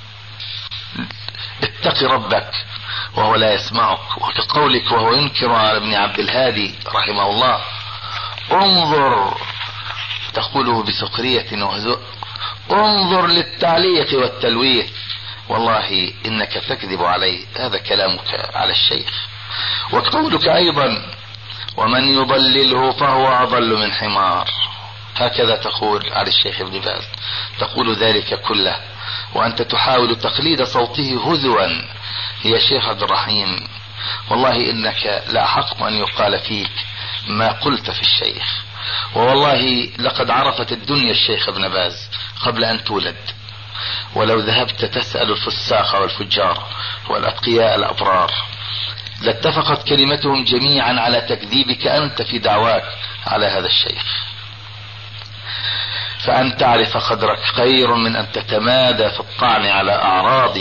اتق ربك وهو لا يسمعك. وكقولك وهو ينكر على ابن عبد الهادي رحمه الله: انظر، تقوله بسخرية وهزء: انظر للتعليق والتلويث، والله إنك تكذب عليه. هذا كلامك على الشيخ. وقولك أيضا: ومن يضلله فهو أضل من حمار. هكذا تقول على الشيخ ابن باز. تقول ذلك كله وأنت تحاول تقليد صوته هزوا. يا شيخ عبد الرحيم، والله إنك لا حق أن يقال فيك ما قلت في الشيخ، ووالله لقد عرفت الدنيا الشيخ ابن باز قبل أن تولد. ولو ذهبت تسأل الفساق والفجار والأتقياء الأبرار لاتفقت كلمتهم جميعا على تكذيبك أنت في دعواك على هذا الشيخ. فأن تعرف قدرك خير من أن تتمادى في الطعن على أعراض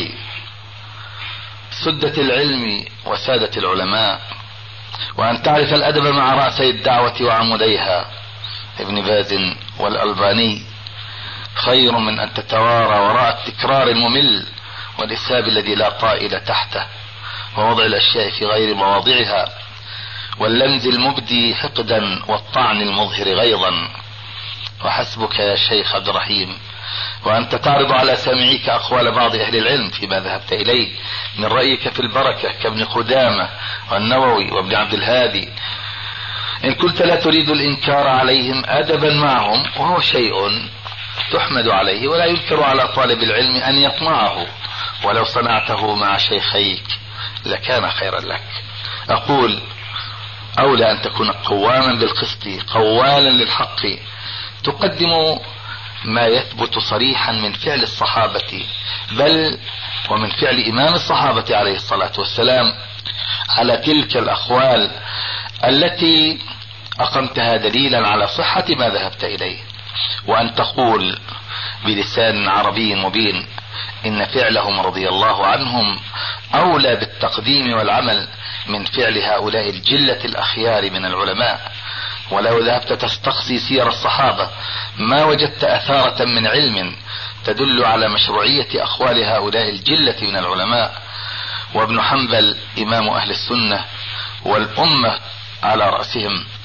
سدة العلم وسادة العلماء، وأن تعرف الأدب مع رأسي الدعوة وعموديها ابن باز والألباني خير من أن تتوارى وراء التكرار الممل والإسهاب الذي لا طائل تحته، ووضع الأشياء في غير مواضعها، واللمز المبدي حقدا والطعن المظهر غيظا. وحسبك يا شيخ عبد الرحيم وأنت تعرض على سامعيك أقوال بعض أهل العلم فيما ذهبت إليه من رأيك في البركة كابن قدامة والنووي وابن عبد الهادي، إن كنت لا تريد الإنكار عليهم أدبا معهم، وهو شيء تحمد عليه ولا ينكر على طالب العلم أن يطمعه، ولو صنعته مع شيخيك لكان خيرا لك. أقول: أولى أن تكون قواما بالقسط قوالا للحق، تقدم ما يثبت صريحا من فعل الصحابة، بل ومن فعل إمام الصحابة عليه الصلاة والسلام، على تلك الأقوال التي أقمتها دليلا على صحة ما ذهبت إليه، وأن تقول بلسان عربي مبين: إن فعلهم رضي الله عنهم أولى بالتقديم والعمل من فعل هؤلاء الجلة الأخيار من العلماء. ولو ذهبت تستقصي سير الصحابة ما وجدت أثارة من علم تدل على مشروعية أقوال هؤلاء الجلة من العلماء. وابن حنبل إمام أهل السنة والأمة على رأسهم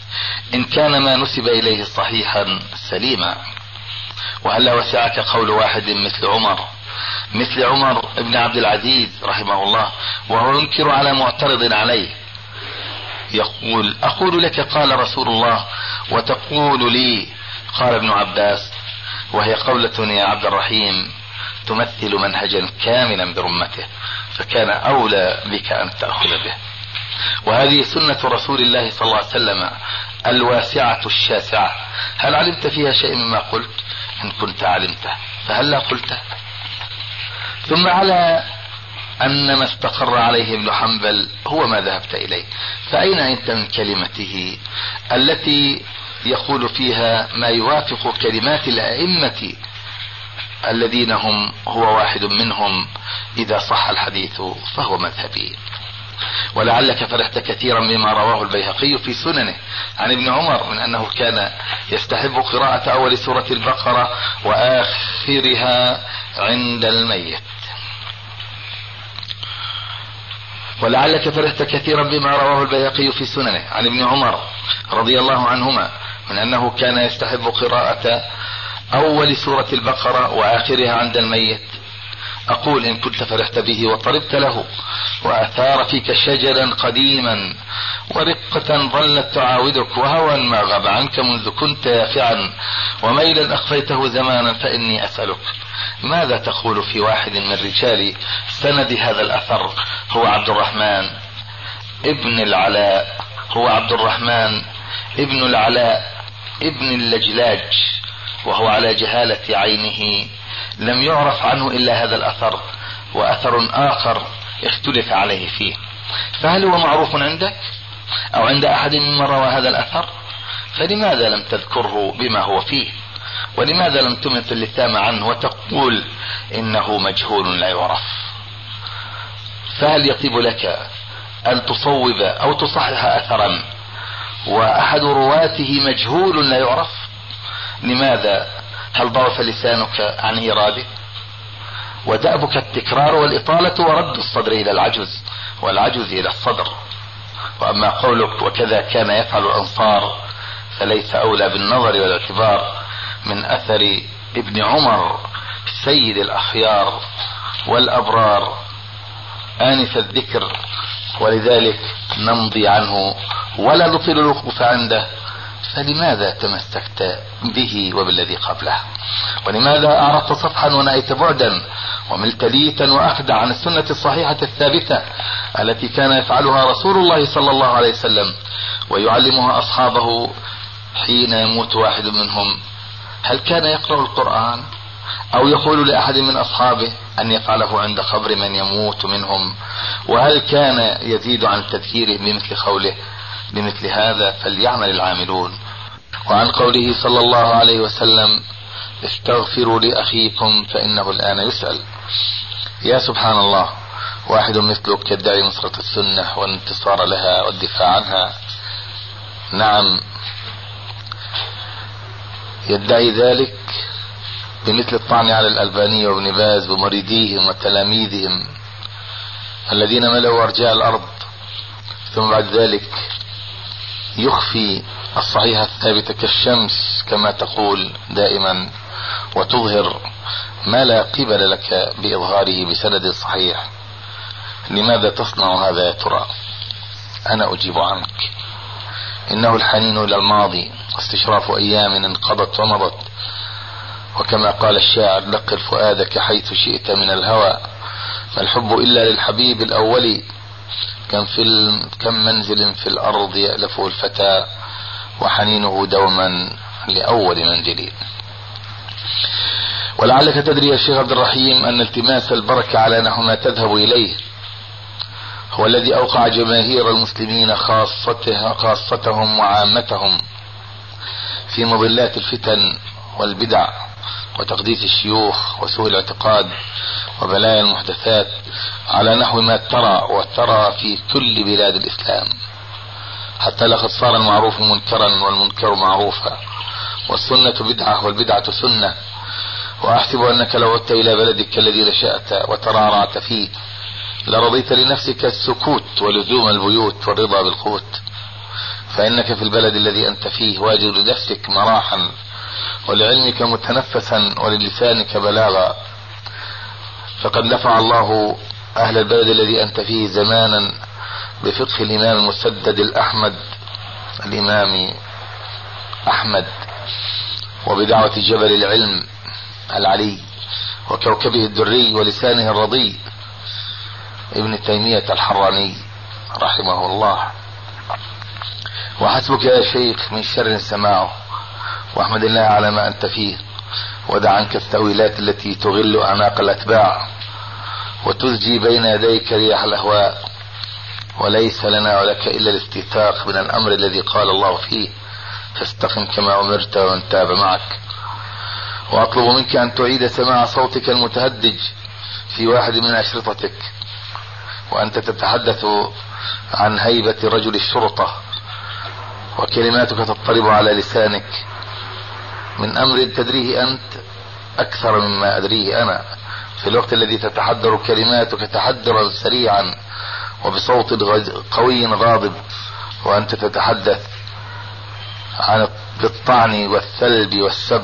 إن كان ما نسب إليه صحيحا سليما. وهلا وسعك قول واحد مثل عمر بن عبد العزيز رحمه الله، وهو ينكر على معترض عليه، يقول: أقول لك قال رسول الله وتقول لي قال ابن عباس، وهي قولة يا عبد الرحيم تمثل منهجا كاملا برمته، فكان أولى بك أن تأخذ به. وهذه سنة رسول الله صلى الله عليه وسلم الواسعة الشاسعة. هل علمت فيها شيء مما قلت؟ إن كنت علمته فهلا قلته. ثم على أن ما استقر عليه ابن حنبل هو ما ذهبت إليه، فأين أنت من كلمته التي يقول فيها ما يوافق كلمات الأئمة الذين هو واحد منهم: إذا صح الحديث فهو مذهبي. ولعلك فرحت كثيرا بما رواه البيهقي في سننه عن ابن عمر من أنه كان يستحب قراءة أول سورة البقرة وآخرها عند الميت. ولعلك فرحت كثيرا بما رواه البيهقي في سننه عن ابن عمر رضي الله عنهما من أنه كان يستحب قراءة أول سورة البقرة وآخرها عند الميت. أقول: إن كنت فرحت به وطربت له وأثار فيك شجرا قديما ورقة ظلت تعاودك وهوى ما غاب عنك منذ كنت يافعا وميلا أخفيته زمانا، فإني أسألك ماذا تقول في واحد من رجال سند هذا الأثر هو عبد الرحمن ابن العلاء ابن اللجلاج، وهو على جهالة عينه لم يعرف عنه إلا هذا الأثر وأثر آخر اختلف عليه فيه، فهل هو معروف عندك أو عند أحد ممن روى هذا الأثر؟ فلماذا لم تذكره بما هو فيه؟ ولماذا لم تمت اللثام عنه وتقول إنه مجهول لا يعرف؟ فهل يطيب لك أن تصوب أو تصحح أثرا وأحد رواته مجهول لا يعرف؟ لماذا؟ هل ضعف لسانك عن إيراده؟ ودأبك التكرار والإطالة ورد الصدر إلى العجز والعجز إلى الصدر. وأما قولك وكذا كان يفعل الأنصار فليس أولى بالنظر والاعتبار من أثر ابن عمر سيد الأخيار والأبرار آنف الذكر، ولذلك نمضي عنه ولا نطيل الوقوف عنده. فلماذا تمسكت به وبالذي قبله؟ ولماذا أعرضت صفحا ونأيت بعدا وملت ليتا وأخدع عن السنة الصحيحة الثابتة التي كان يفعلها رسول الله صلى الله عليه وسلم ويعلمها أصحابه حين يموت واحد منهم؟ هل كان يقرأ القرآن أو يقول لأحد من أصحابه أن يفعله عند قبر من يموت منهم؟ وهل كان يزيد عن تذكيره بمثل قوله بمثل هذا فليعمل العاملون؟ وعن قوله صلى الله عليه وسلم: استغفروا لأخيكم فإنه الآن يسأل. يا سبحان الله، واحد مثلك يدعي نصرة السنة والانتصار لها والدفاع عنها. نعم، يدعي ذلك بمثل الطعن على الألباني وابن باز ومريديهم وتلاميذهم الذين ملأوا أرجاء الأرض، ثم بعد ذلك يخفي الصحيح الثابت كالشمس كما تقول دائما، وتظهر ما لا قبل لك بإظهاره بسند صحيح. لماذا تصنع هذا يا ترى؟ أنا أجيب عنك. إنه الحنين إلى الماضي واستشراف أيام انقضت ومضت، وكما قال الشاعر: لقر فؤادك حيث شئت من الهوى، ما الحب إلا للحبيب الأول، كم منزل في الأرض يألفه الفتى وحنينه دوما لأول منزل. ولعلك تدري يا شيخ عبد الرحيم أن التماس البركة على نحو ما تذهب إليه هو الذي أوقع جماهير المسلمين خاصتهم وعامتهم في مضلات الفتن والبدع وتقديس الشيوخ وسوء الاعتقاد وبلايا المحدثات على نحو ما ترى في كل بلاد الإسلام، حتى لقد صار المعروف منكرا والمنكر معروفا، والسنة بدعة والبدعة سنة. وأحسب أنك لو عدت إلى بلدك الذي نشأت وترعرعت فيه لرضيت لنفسك السكوت ولزوم البيوت والرضا بالقوت. فإنك في البلد الذي أنت فيه واجد لنفسك مراحا، ولعلمك متنفسا، وللسانك بلاغا. فقد نفع الله أهل البلد الذي أنت فيه زمانا بفقه الإمام المسدد الأحمد، الإمام أحمد، وبدعوة جبل العلم العلي وكوكبه الدري ولسانه الرضي ابن تيمية الحراني رحمه الله. وحسبك يا شيخ من شر سماعه، واحمد الله على ما أنت فيه، ودع عنك التأويلات التي تغل أعناق الأتباع وتزجي بين يديك رياح الأهواء. وليس لنا ولك إلا الاستيثاق من الأمر الذي قال الله فيه: فاستقم كما أمرت ومن تاب معك. وأطلب منك أن تعيد سماع صوتك المتهدج في واحد من أشرطتك وأنت تتحدث عن هيبة رجل الشرطة، وكلماتك تضطرب على لسانك من أمر تدريه أنت أكثر مما أدريه أنا، في الوقت الذي تتحدر كلماتك تحدرا سريعا وبصوت قوي غاضب، وأنت تتحدث عن الطعن والثلب والسب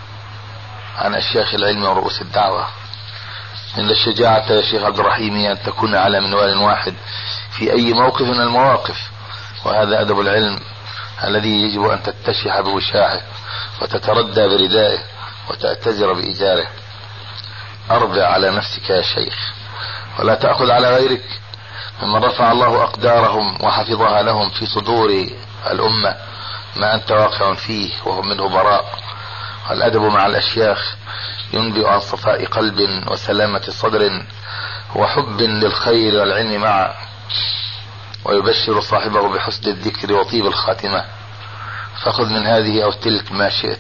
عن أشياخ العلم ورؤوس الدعوة. إن الشجاعة يا شيخ عبد الرحيم أن تكون على منوال واحد في أي موقف من المواقف، وهذا أدب العلم الذي يجب أن تتشح بوشاحه وتتردى بردائه وتأتزر بإزاره. أربع على نفسك يا شيخ، ولا تأخذ على غيرك ممن رفع الله أقدارهم وحفظها لهم في صدور الأمة ما أنت واقع فيه وهم منه براء. الأدب مع الأشياخ ينبئ عن صفاء قلب وسلامة صدر وحب للخير والعلم معا، ويبشر صاحبه بحسن الذكر وطيب الخاتمة. فخذ من هذه أو تلك ما شئت،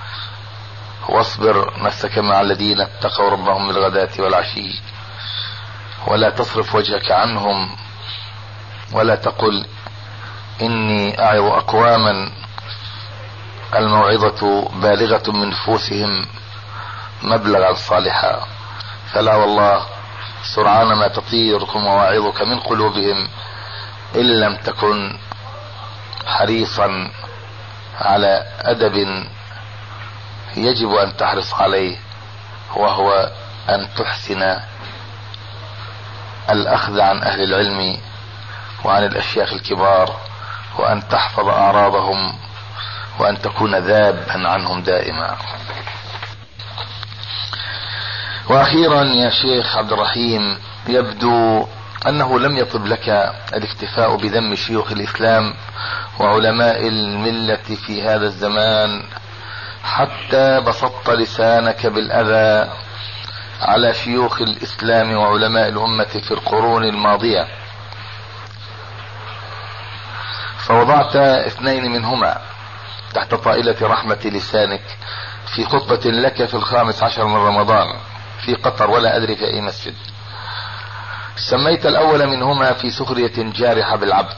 واصبر نفسك مع الذين اتقوا ربهم بالغداة والعشي، ولا تصرف وجهك عنهم، ولا تقل إني أعظ أقواما الموعظة بالغة من نفوسهم مبلغا صالحا، فلا والله سرعان ما تطيركم مواعظك من قلوبهم إن لم تكن حريصا على أدب يجب أن تحرص عليه، وهو أن تحسن الأخذ عن أهل العلم وعن الأشياخ الكبار، وأن تحفظ أعراضهم، وأن تكون ذابا عنهم دائما. وأخيرا يا شيخ عبد الرحيم، يبدو أنه لم يطب لك الاكتفاء بذم شيوخ الإسلام وعلماء الملة في هذا الزمان، حتى بسطت لسانك بالأذى على شيوخ الإسلام وعلماء الأمة في القرون الماضية، فوضعت اثنين منهما تحت طائلة رحمة لسانك في خطبة لك في 15 من رمضان في قطر، ولا أدري في أي مسجد. سميت الأول منهما في سخرية جارحة بالعبد.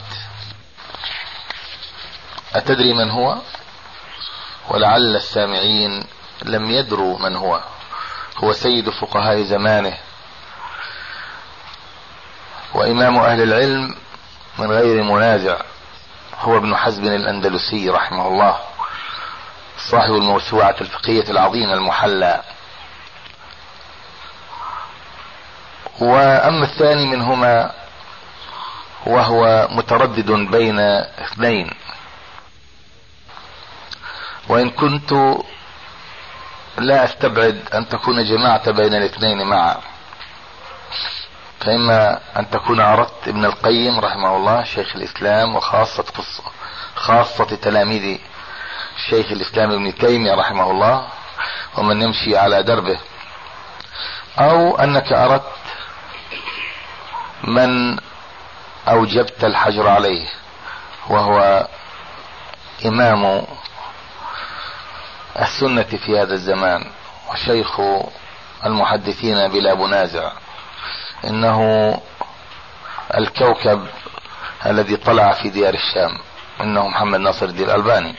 أتدري من هو؟ ولعل السامعين لم يدروا من هو. هو سيد فقهاء زمانه وإمام أهل العلم من غير منازع، هو ابن حزم الأندلسي رحمه الله، صاحب الموسوعة الفقهية العظيمة المحلى. وأما الثاني منهما وهو متردد بين اثنين، وإن كنت لا أستبعد أن تكون جماعة بين الاثنين معا، فإما أن تكون أردت ابن القيم رحمه الله شيخ الإسلام خاصة تلاميذ شيخ الإسلام ابن تيمية رحمه الله ومن يمشي على دربه، أو أنك أردت من أوجبت الحجر عليه، وهو إمام السنة في هذا الزمان وشيخ المحدثين بلا منازع، إنه الكوكب الذي طلع في ديار الشام، إنه محمد ناصر الدين الألباني.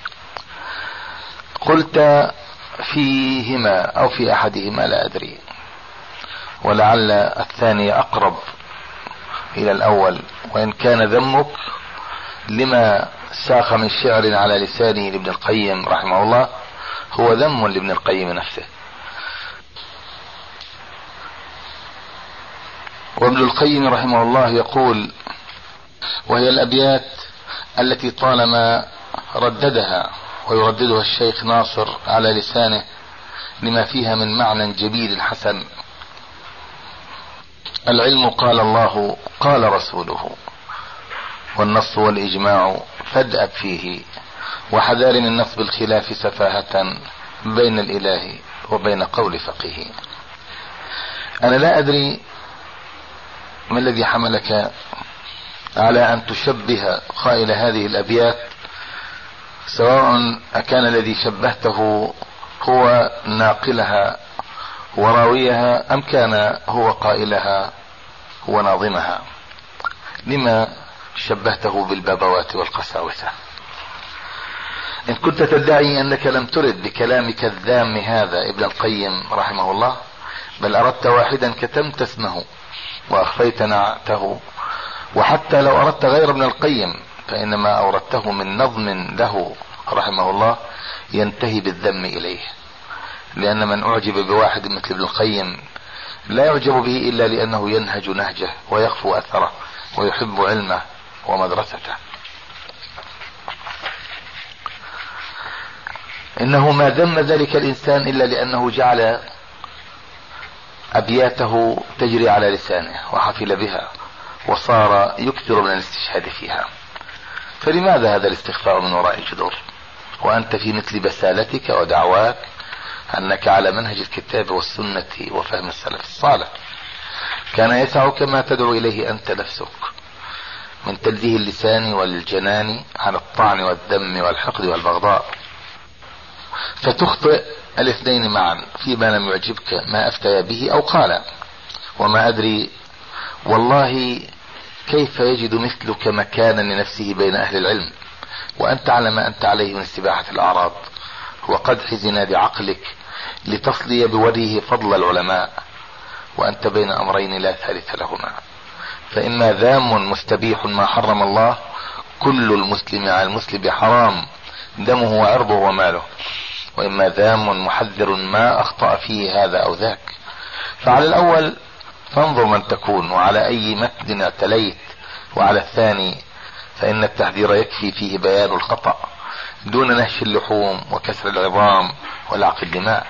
قلت فيهما أو في أحدهما لا أدري، ولعل الثاني أقرب إلى الأول، وإن كان ذمك لما ساق من شعر على لسانه لابن القيم رحمه الله هو ذم لابن القيم نفسه. وابن القيم رحمه الله يقول: وهي الأبيات التي طالما رددها ويرددها الشيخ ناصر على لسانه لما فيها من معنى جميل حسن: العلم قال الله قال رسوله، والنص والإجماع فادأب فيه، وحذار من نصب الخلاف سفاهة بين الإله وبين قول فقيه. أنا لا أدري ما الذي حملك على أن تشبه قائل هذه الأبيات، سواء أكان الذي شبهته هو ناقلها وراويها أم كان هو قائلها هو ناظمها. لما شبهته بالبابوات والقساوسة؟ إن كنت تدعي أنك لم ترد بكلامك الذام هذا ابن القيم رحمه الله، بل أردت واحدا كتمت اسمه وأخفيت نعته، وحتى لو أردت غير ابن القيم فإنما أوردته من نظم له رحمه الله ينتهي بالذم إليه، لأن من أعجب بواحد مثل ابن القيم لا يعجب به إلا لأنه ينهج نهجه ويخفو أثره ويحب علمه ومدرسته. إنه ما ذم ذلك الإنسان إلا لأنه جعل أبياته تجري على لسانه وحفل بها وصار يكثر من الاستشهاد فيها. فلماذا هذا الاستخفاء من وراء الجدور وأنت في مثل بسالتك ودعواك أنك على منهج الكتاب والسنة وفهم السلف الصالح؟ كان يسعك ما تدعو إليه أنت نفسك من تلذيه اللسان والجنان عن الطعن والذم والحقد والبغضاء، فتخطئ الاثنين معا فيما لم يعجبك ما أفتى به أو قال. وما أدري والله كيف يجد مثلك مكانا لنفسه بين أهل العلم وأنت على ما أنت عليه من استباحة الأعراض وقدح زناد عقلك لتصلي بوجهه فضل العلماء، وأنت بين أمرين لا ثالث لهما. فإما ذام مستبيح ما حرم الله، كل المسلم على المسلم حرام دمه وعرضه وماله، وإما ذام محذر ما أخطأ فيه هذا أو ذاك. فعلى الأول فانظر من تكون وعلى أي متن اعتليت، وعلى الثاني فإن التحذير يكفي فيه بيان الخطأ دون نهش اللحوم وكسر العظام ولعق الدماء.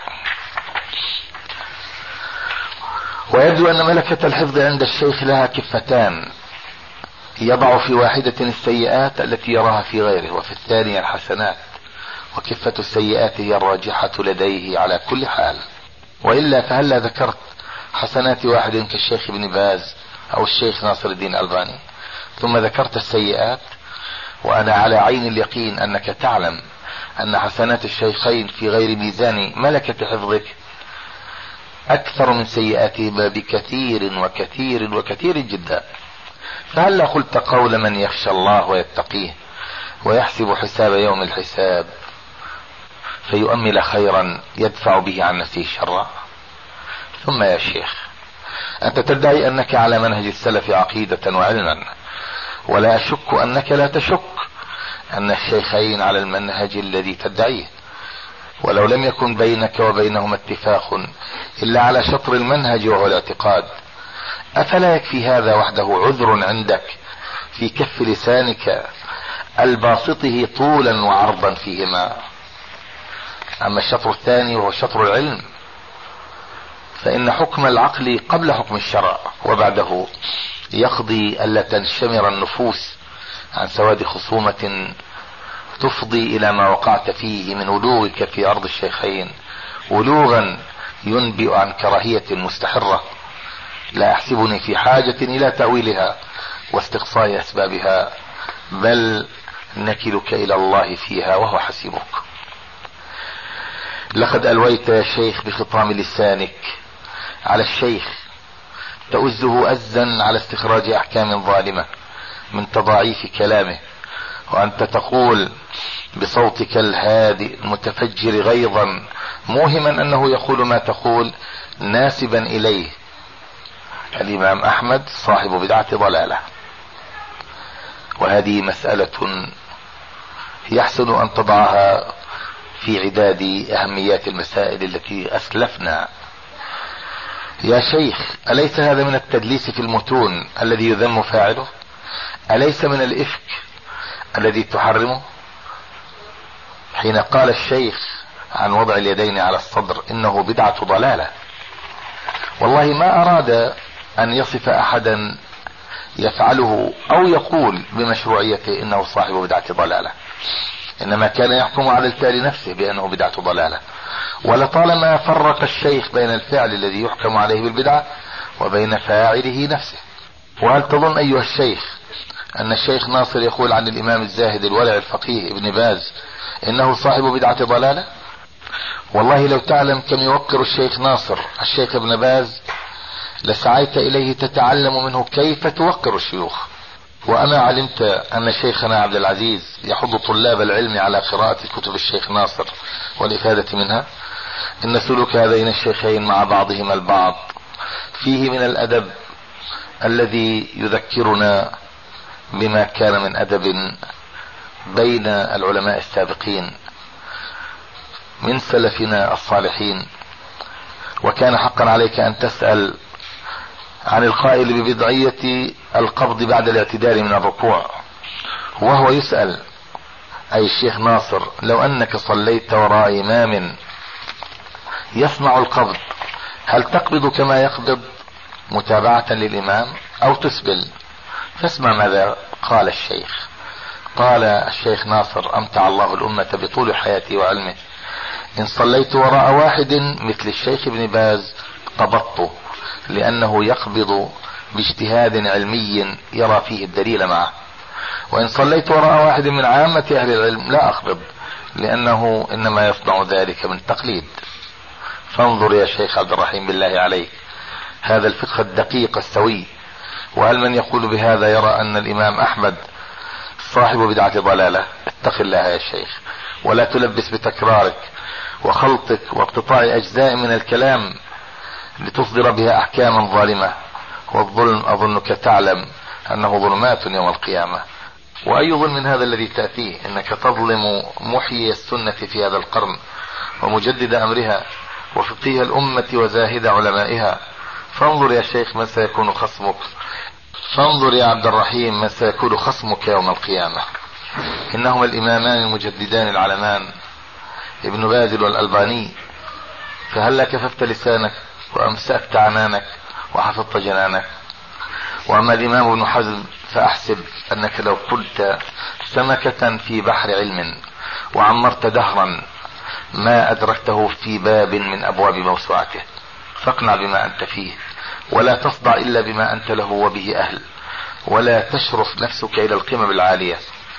ويبدو أن ملكة الحفظ عند الشيخ لها كفتان، يضع في واحدة السيئات التي يراها في غيره، وفي الثانية الحسنات، وكفة السيئات هي الراجحة لديه على كل حال. وإلا فهلا ذكرت حسنات واحد كالشيخ ابن باز أو الشيخ ناصر الدين الألباني، ثم ذكرت السيئات، وأنا على عين اليقين أنك تعلم أن حسنات الشيخين في غير ميزان ملكة حفظك أكثر من سيئاتهما بكثير وكثير وكثير جدا. فهلا قلت قول من يخشى الله ويتقيه ويحسب حساب يوم الحساب فيؤمل خيرا يدفع به عن نفسه شرا. ثم يا شيخ، أنت تدعي أنك على منهج السلف عقيدة وعلما، ولا أشك أنك لا تشك أن الشيخين على المنهج الذي تدعيه، ولو لم يكن بينك وبينهما اتفاق إلا على شطر المنهج وهو الاعتقاد، أفلا يكفي هذا وحده عذر عندك في كف لسانك الباسطه طولا وعرضا فيهما؟ أما الشطر الثاني وهو شطر العلم فإن حكم العقل قبل حكم الشرع، وبعده يقضي ألا تنشمر النفوس عن سواد خصومة تفضي إلى ما وقعت فيه من ولوغك في أرض الشيخين، ولوغا ينبئ عن كراهية مستحرة لا أحسبني في حاجة إلى تأويلها واستقصاء أسبابها، بل نكلك إلى الله فيها وهو حسيبك. لقد ألويت يا شيخ بخطام لسانك على الشيخ تؤزه أزا على استخراج أحكام ظالمة من تضاعيف كلامه، وأنت تقول بصوتك الهادئ المتفجر غيظا موهما أنه يقول ما تقول ناسبا إليه الإمام أحمد صاحب بدعة ضلالة. وهذه مسألة يحسن أن تضعها في عداد أهميات المسائل التي أسلفنا. يا شيخ، أليس هذا من التدليس في المتون الذي يذم فاعله؟ أليس من الإفك الذي تحرمه؟ حين قال الشيخ عن وضع اليدين على الصدر إنه بدعة ضلالة، والله ما أراد أن يصف أحدا يفعله أو يقول بمشروعيته إنه صاحب بدعة ضلالة، إنما كان يحكم على الفعل نفسه بأنه بدعة ضلالة. ولطالما فرق الشيخ بين الفعل الذي يحكم عليه بالبدعة وبين فاعله نفسه. وهل تظن أيها الشيخ أن الشيخ ناصر يقول عن الإمام الزاهد الورع الفقيه ابن باز إنه صاحب بدعة ضلالة؟ والله لو تعلم كم يوقر الشيخ ناصر الشيخ ابن باز لسعيت إليه تتعلم منه كيف توقر الشيوخ. وأنا علمت أن شيخنا عبد العزيز يحض طلاب العلم على قراءة كتب الشيخ ناصر والإفادة منها. إن سلوك هذين الشيخين مع بعضهما البعض فيه من الأدب الذي يذكرنا بما كان من أدب بين العلماء السابقين من سلفنا الصالحين. وكان حقا عليك أن تسأل عن القائل ببدعية القبض بعد الاعتدال من الركوع، وهو يسأل أي الشيخ ناصر لو أنك صليت وراء إمام يصنع القبض هل تقبض كما يقبض متابعة للإمام أو تسبل؟ فاسمع ماذا قال الشيخ. قال الشيخ ناصر أمتع الله الأمة بطول حياته وعلمه: إن صليت وراء واحد مثل الشيخ ابن باز قبضته، لأنه يقبض باجتهاد علمي يرى فيه الدليل معه. وإن صليت وراء واحد من عامة أهل العلم لا أقبض، لأنه إنما يصنع ذلك من تقليد. فانظر يا شيخ عبد الرحيم بالله عليك هذا الفقه الدقيق السوي. وهل من يقول بهذا يرى أن الإمام أحمد صاحب بدعة ضلالة؟ اتق الله يا شيخ، ولا تلبس بتكرارك وخلطك واقتطاع أجزاء من الكلام لتصدر بها أحكاما ظالمة. والظلم أظنك تعلم أنه ظلمات يوم القيامة. وأي ظلم هذا الذي تأتيه؟ إنك تظلم محيي السنة في هذا القرن ومجدد أمرها وفقيه الأمة وزاهد علمائها. فانظر يا شيخ من سيكون خصمك، فانظر يا عبد الرحيم من سيكون خصمك يوم القيامة. إنهما الإمامان المجددان العلمان ابن باز والألباني، فهلا كففت لسانك وأمسكت عنانك وحفظت جنانك. وأما الإمام ابن حزم فأحسب أنك لو كنت سمكة في بحر علم وعمرت دهرا ما أدركته في باب من أبواب موسوعته. فاقنع بما أنت فيه ولا تصدع إلا بما أنت له وبه أهل، ولا تشرف نفسك إلى القمم العالية،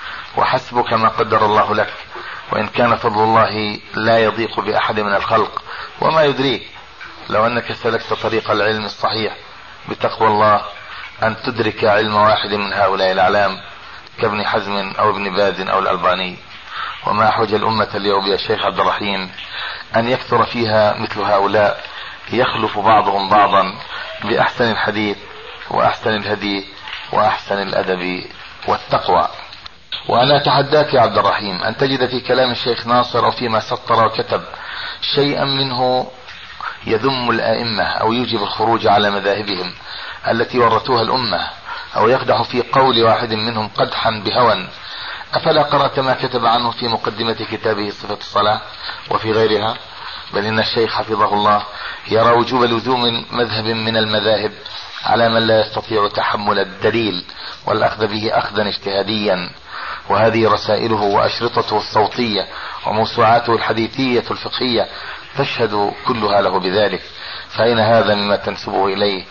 وحسبك ما قدر الله لك. وإن كان فضل الله لا يضيق بأحد من الخلق، وما يدريك لو أنك سلكت طريق العلم الصحيح بتقوى الله أن تدرك علم واحد من هؤلاء الأعلام كابن حزم أو ابن باز أو الألباني. وما أحوج الأمة اليوم يا شيخ عبد الرحيم أن يكثر فيها مثل هؤلاء يخلف بعضهم بعضا بأحسن الحديث وأحسن الهدي وأحسن الأدب والتقوى. وأنا أتحداك يا عبد الرحيم أن تجد في كلام الشيخ ناصر أو فيما سطر وكتب شيئا منه يذم الآئمة أو يوجب الخروج على مذاهبهم التي ورثوها الأمة، أو يقدح في قول واحد منهم قدحا بهوى. أفلا قرأت ما كتب عنه في مقدمة كتابه صفة الصلاة وفي غيرها؟ بل إن الشيخ حفظه الله يرى وجوب لزوم مذهب من المذاهب على من لا يستطيع تحمل الدليل والأخذ به أخذا اجتهاديا. وهذه رسائله وأشرطته الصوتية وموسوعاته الحديثية الفقهية تشهد كلها له بذلك. فأين هذا مما تنسبه إليه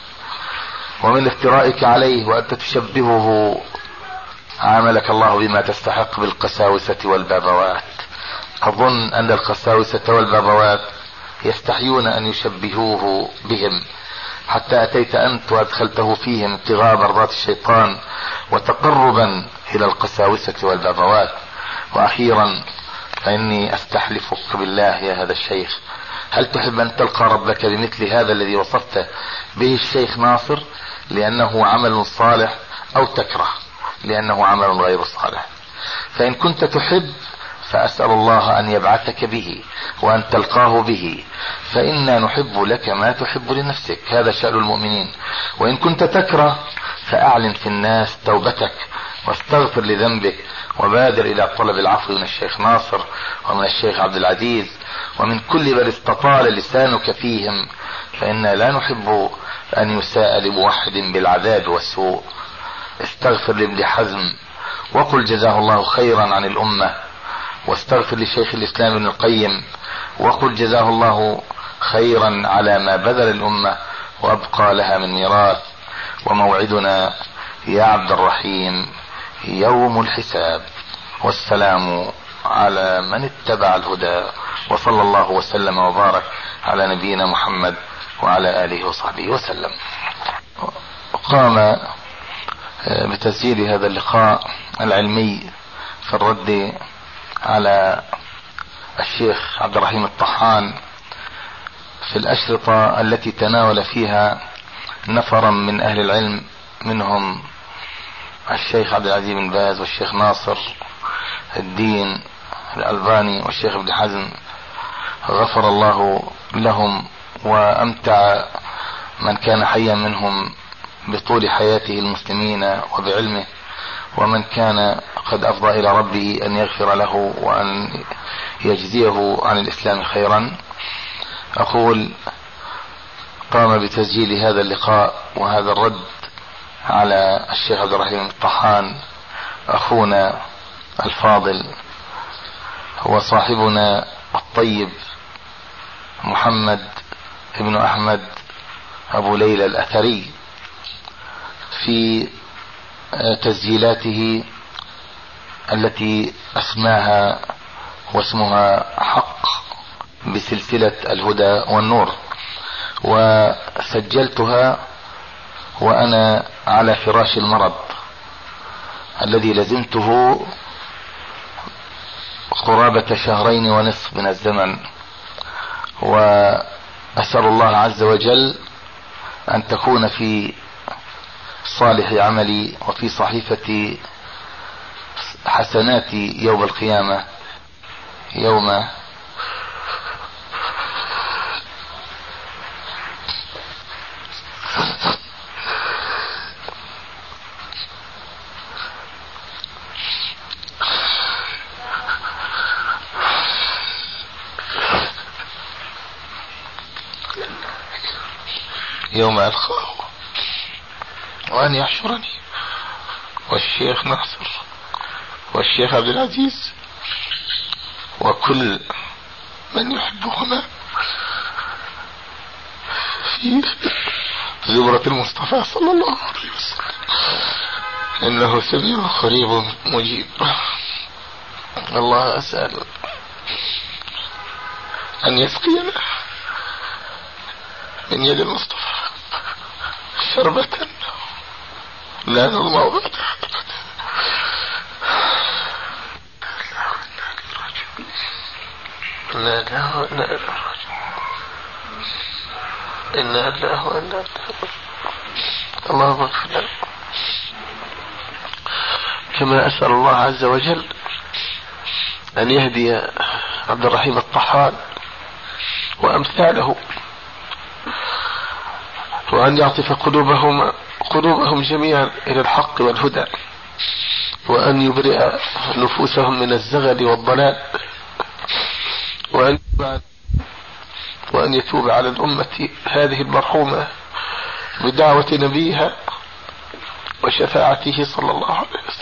ومن افترائك عليه وأنت تشبهه؟ عاملك الله بما تستحق بالقساوسة والبابوات. أظن أن القساوسة والبابوات يستحيون أن يشبهوه بهم، حتى أتيت أنت وأدخلته فيهم ابتغاء مرضات الشيطان وتقربا إلى القساوسة والبابوات. وأخيرا فإني أستحلفك بالله يا هذا الشيخ، هل تحب أن تلقى ربك بمثل هذا الذي وصفته به الشيخ ناصر لأنه عمل صالح، أو تكره لأنه عمل غير صالح؟ فإن كنت تحب فأسأل الله أن يبعثك به وأن تلقاه به، فإنا نحب لك ما تحب لنفسك، هذا شأن المؤمنين. وإن كنت تكره فأعلن في الناس توبتك واستغفر لذنبك، وبادر إلى طلب العفو من الشيخ ناصر ومن الشيخ عبد العزيز ومن كل من استطال لسانك فيهم، فإنا لا نحب أن يساء لموحد بالعذاب والسوء. استغفر لابن حزم وقل جزاه الله خيرا عن الأمة، واستغفر لشيخ الإسلام ابن القيم وقل جزاه الله خيرا على ما بذل الأمة وأبقى لها من ميراث. وموعدنا يا عبد الرحيم يوم الحساب. والسلام على من اتبع الهدى، وصلى الله وسلم وبارك على نبينا محمد وعلى آله وصحبه وسلم. قام بتسجيل هذا اللقاء العلمي في الرد على الشيخ عبد الرحيم الطحان في الأشرطة التي تناول فيها نفرا من أهل العلم، منهم الشيخ عبد العزيز بن باز والشيخ ناصر الدين الألباني والشيخ ابن حزم، غفر الله لهم وأمتع من كان حيا منهم بطول حياته المسلمين وبعلمه، ومن كان قد أفضى إلى ربه أن يغفر له وأن يجزيه عن الإسلام خيرا. أقول قام بتسجيل هذا اللقاء وهذا الرد على الشيخ عبد الرحيم الطحان أخونا الفاضل، هو صاحبنا الطيب محمد ابن أحمد أبو ليلى الأثري، في تسجيلاته التي أسماها واسمها حق بسلسلة الهدى والنور، وسجلتها وأنا على فراش المرض الذي لزمته قرابة 2.5 شهر من الزمن، وأسأل الله عز وجل أن تكون في صالح عملي وفي صحيفة حسناتي يوم القيامة، يوم ألقاه وأن يحشرني والشيخ ناصر والشيخ عبد العزيز وكل من يحبهما في زمرة المصطفى صلى الله عليه وسلم، إنه سميع قريب مجيب. الله أسأل أن يسقينا من يد المصطفى شربة لا نظمأ بعدها أبدا. إنا الله وإنا اللهم اغفر لنا. كما أسأل الله عز وجل أن يهدي عبد الرحيم الطحان وأمثاله، وأن يعطف قلوبهم جميعا إلى الحق والهدى، وأن يبرئ نفوسهم من الزغل والضلال، وأن يتوب على الأمة هذه المرحومة بدعوة نبيها وشفاعته صلى الله عليه وسلم.